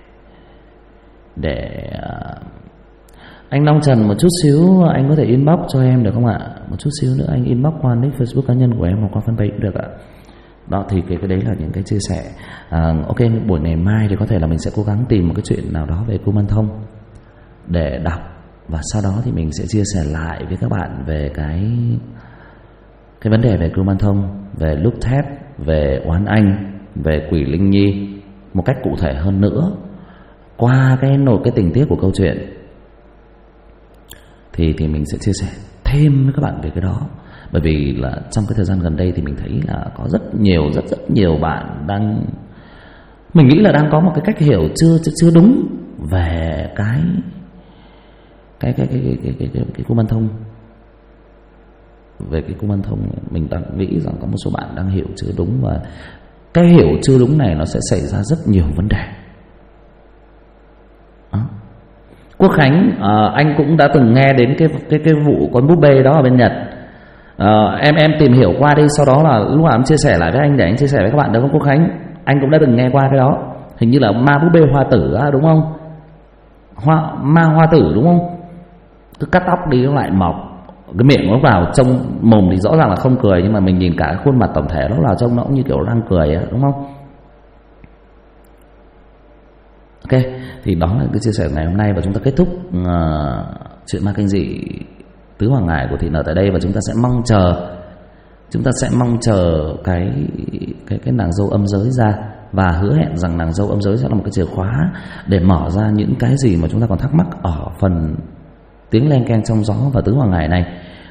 để anh Long Trần một chút xíu anh có thể inbox cho em được không ạ? Một chút xíu nữa anh inbox qua nick Facebook cá nhân của em hoặc qua fanpage cũng được ạ. Đó thì cái đấy là những cái chia sẻ. Ok, buổi ngày mai thì có thể là mình sẽ cố gắng tìm một cái chuyện nào đó về Kuman Thông để đọc, và sau đó thì mình sẽ chia sẻ lại với các bạn về cái vấn đề về Kuman Thông, về lúc thép, về oán anh, về quỷ Linh Nhi một cách cụ thể hơn nữa qua cái tình tiết của câu chuyện. Thì mình sẽ chia sẻ thêm với các bạn về cái đó. Bởi vì là trong cái thời gian gần đây thì mình thấy là có rất nhiều bạn đang, mình nghĩ là đang có một cái cách hiểu chưa đúng về cái Kuman Thông. Về cái Kuman Thông mình đang nghĩ rằng có một số bạn đang hiểu chưa đúng, và cái hiểu chưa đúng này nó sẽ xảy ra rất nhiều vấn đề. Quốc Khánh, anh cũng đã từng nghe đến cái vụ con búp bê đó ở bên Nhật. Em tìm hiểu qua đi, sau đó là lúc nào em chia sẻ lại với anh để anh chia sẻ với các bạn được không Quốc Khánh? Anh cũng đã từng nghe qua cái đó. Hình như là ma búp bê hoa tử á, đúng không? Ma hoa tử đúng không? Cứ cắt tóc đi nó lại mọc, cái miệng nó vào trông, mồm thì rõ ràng là không cười, nhưng mà mình nhìn cả khuôn mặt tổng thể nó vào trông nó cũng như kiểu đang cười á, đúng không? Ok, thì đó là cái chia sẻ ngày hôm nay, và chúng ta kết thúc chuyện ma kinh dị Tứ Hoàng Ngải của Thị Nở tại đây, và chúng ta sẽ mong chờ cái nàng dâu âm giới ra, và hứa hẹn rằng nàng dâu âm giới sẽ là một cái chìa khóa để mở ra những cái gì mà chúng ta còn thắc mắc ở phần tiếng len keng trong gió và Tứ Hoàng Ngải này.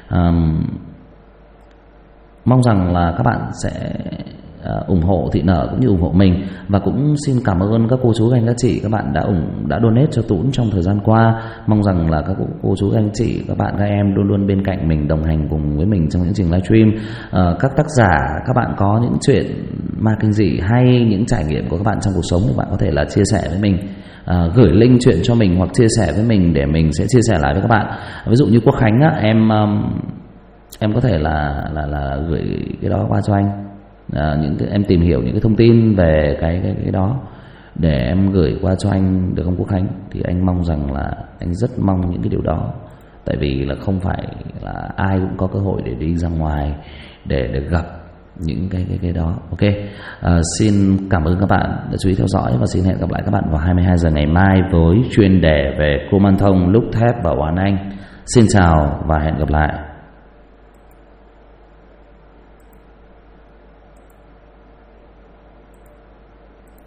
Mong rằng là các bạn sẽ ủng hộ Thị Nở cũng như ủng hộ mình, và cũng xin cảm ơn các cô chú anh các chị, các bạn đã donate cho Tún trong thời gian qua. Mong rằng là các cô chú anh chị, các bạn các em luôn luôn bên cạnh mình, đồng hành cùng với mình trong những chương trình livestream. Các tác giả, các bạn có những chuyện ma kinh dị hay những trải nghiệm của các bạn trong cuộc sống thì bạn có thể là chia sẻ với mình, gửi link chuyện cho mình hoặc chia sẻ với mình để mình sẽ chia sẻ lại với các bạn. Ví dụ như Quốc Khánh á, em có thể là gửi cái đó qua cho anh, những cái em tìm hiểu những cái thông tin về cái đó để em gửi qua cho anh được không Quốc Khánh? Thì anh mong rằng là anh rất mong những cái điều đó, tại vì là không phải là ai cũng có cơ hội để đi ra ngoài để được gặp những cái đó. Ok, xin cảm ơn các bạn đã chú ý theo dõi và xin hẹn gặp lại các bạn vào 22 giờ ngày mai với chuyên đề về Kumanthong, Lúc Thép và Oán Anh. Xin chào và hẹn gặp lại.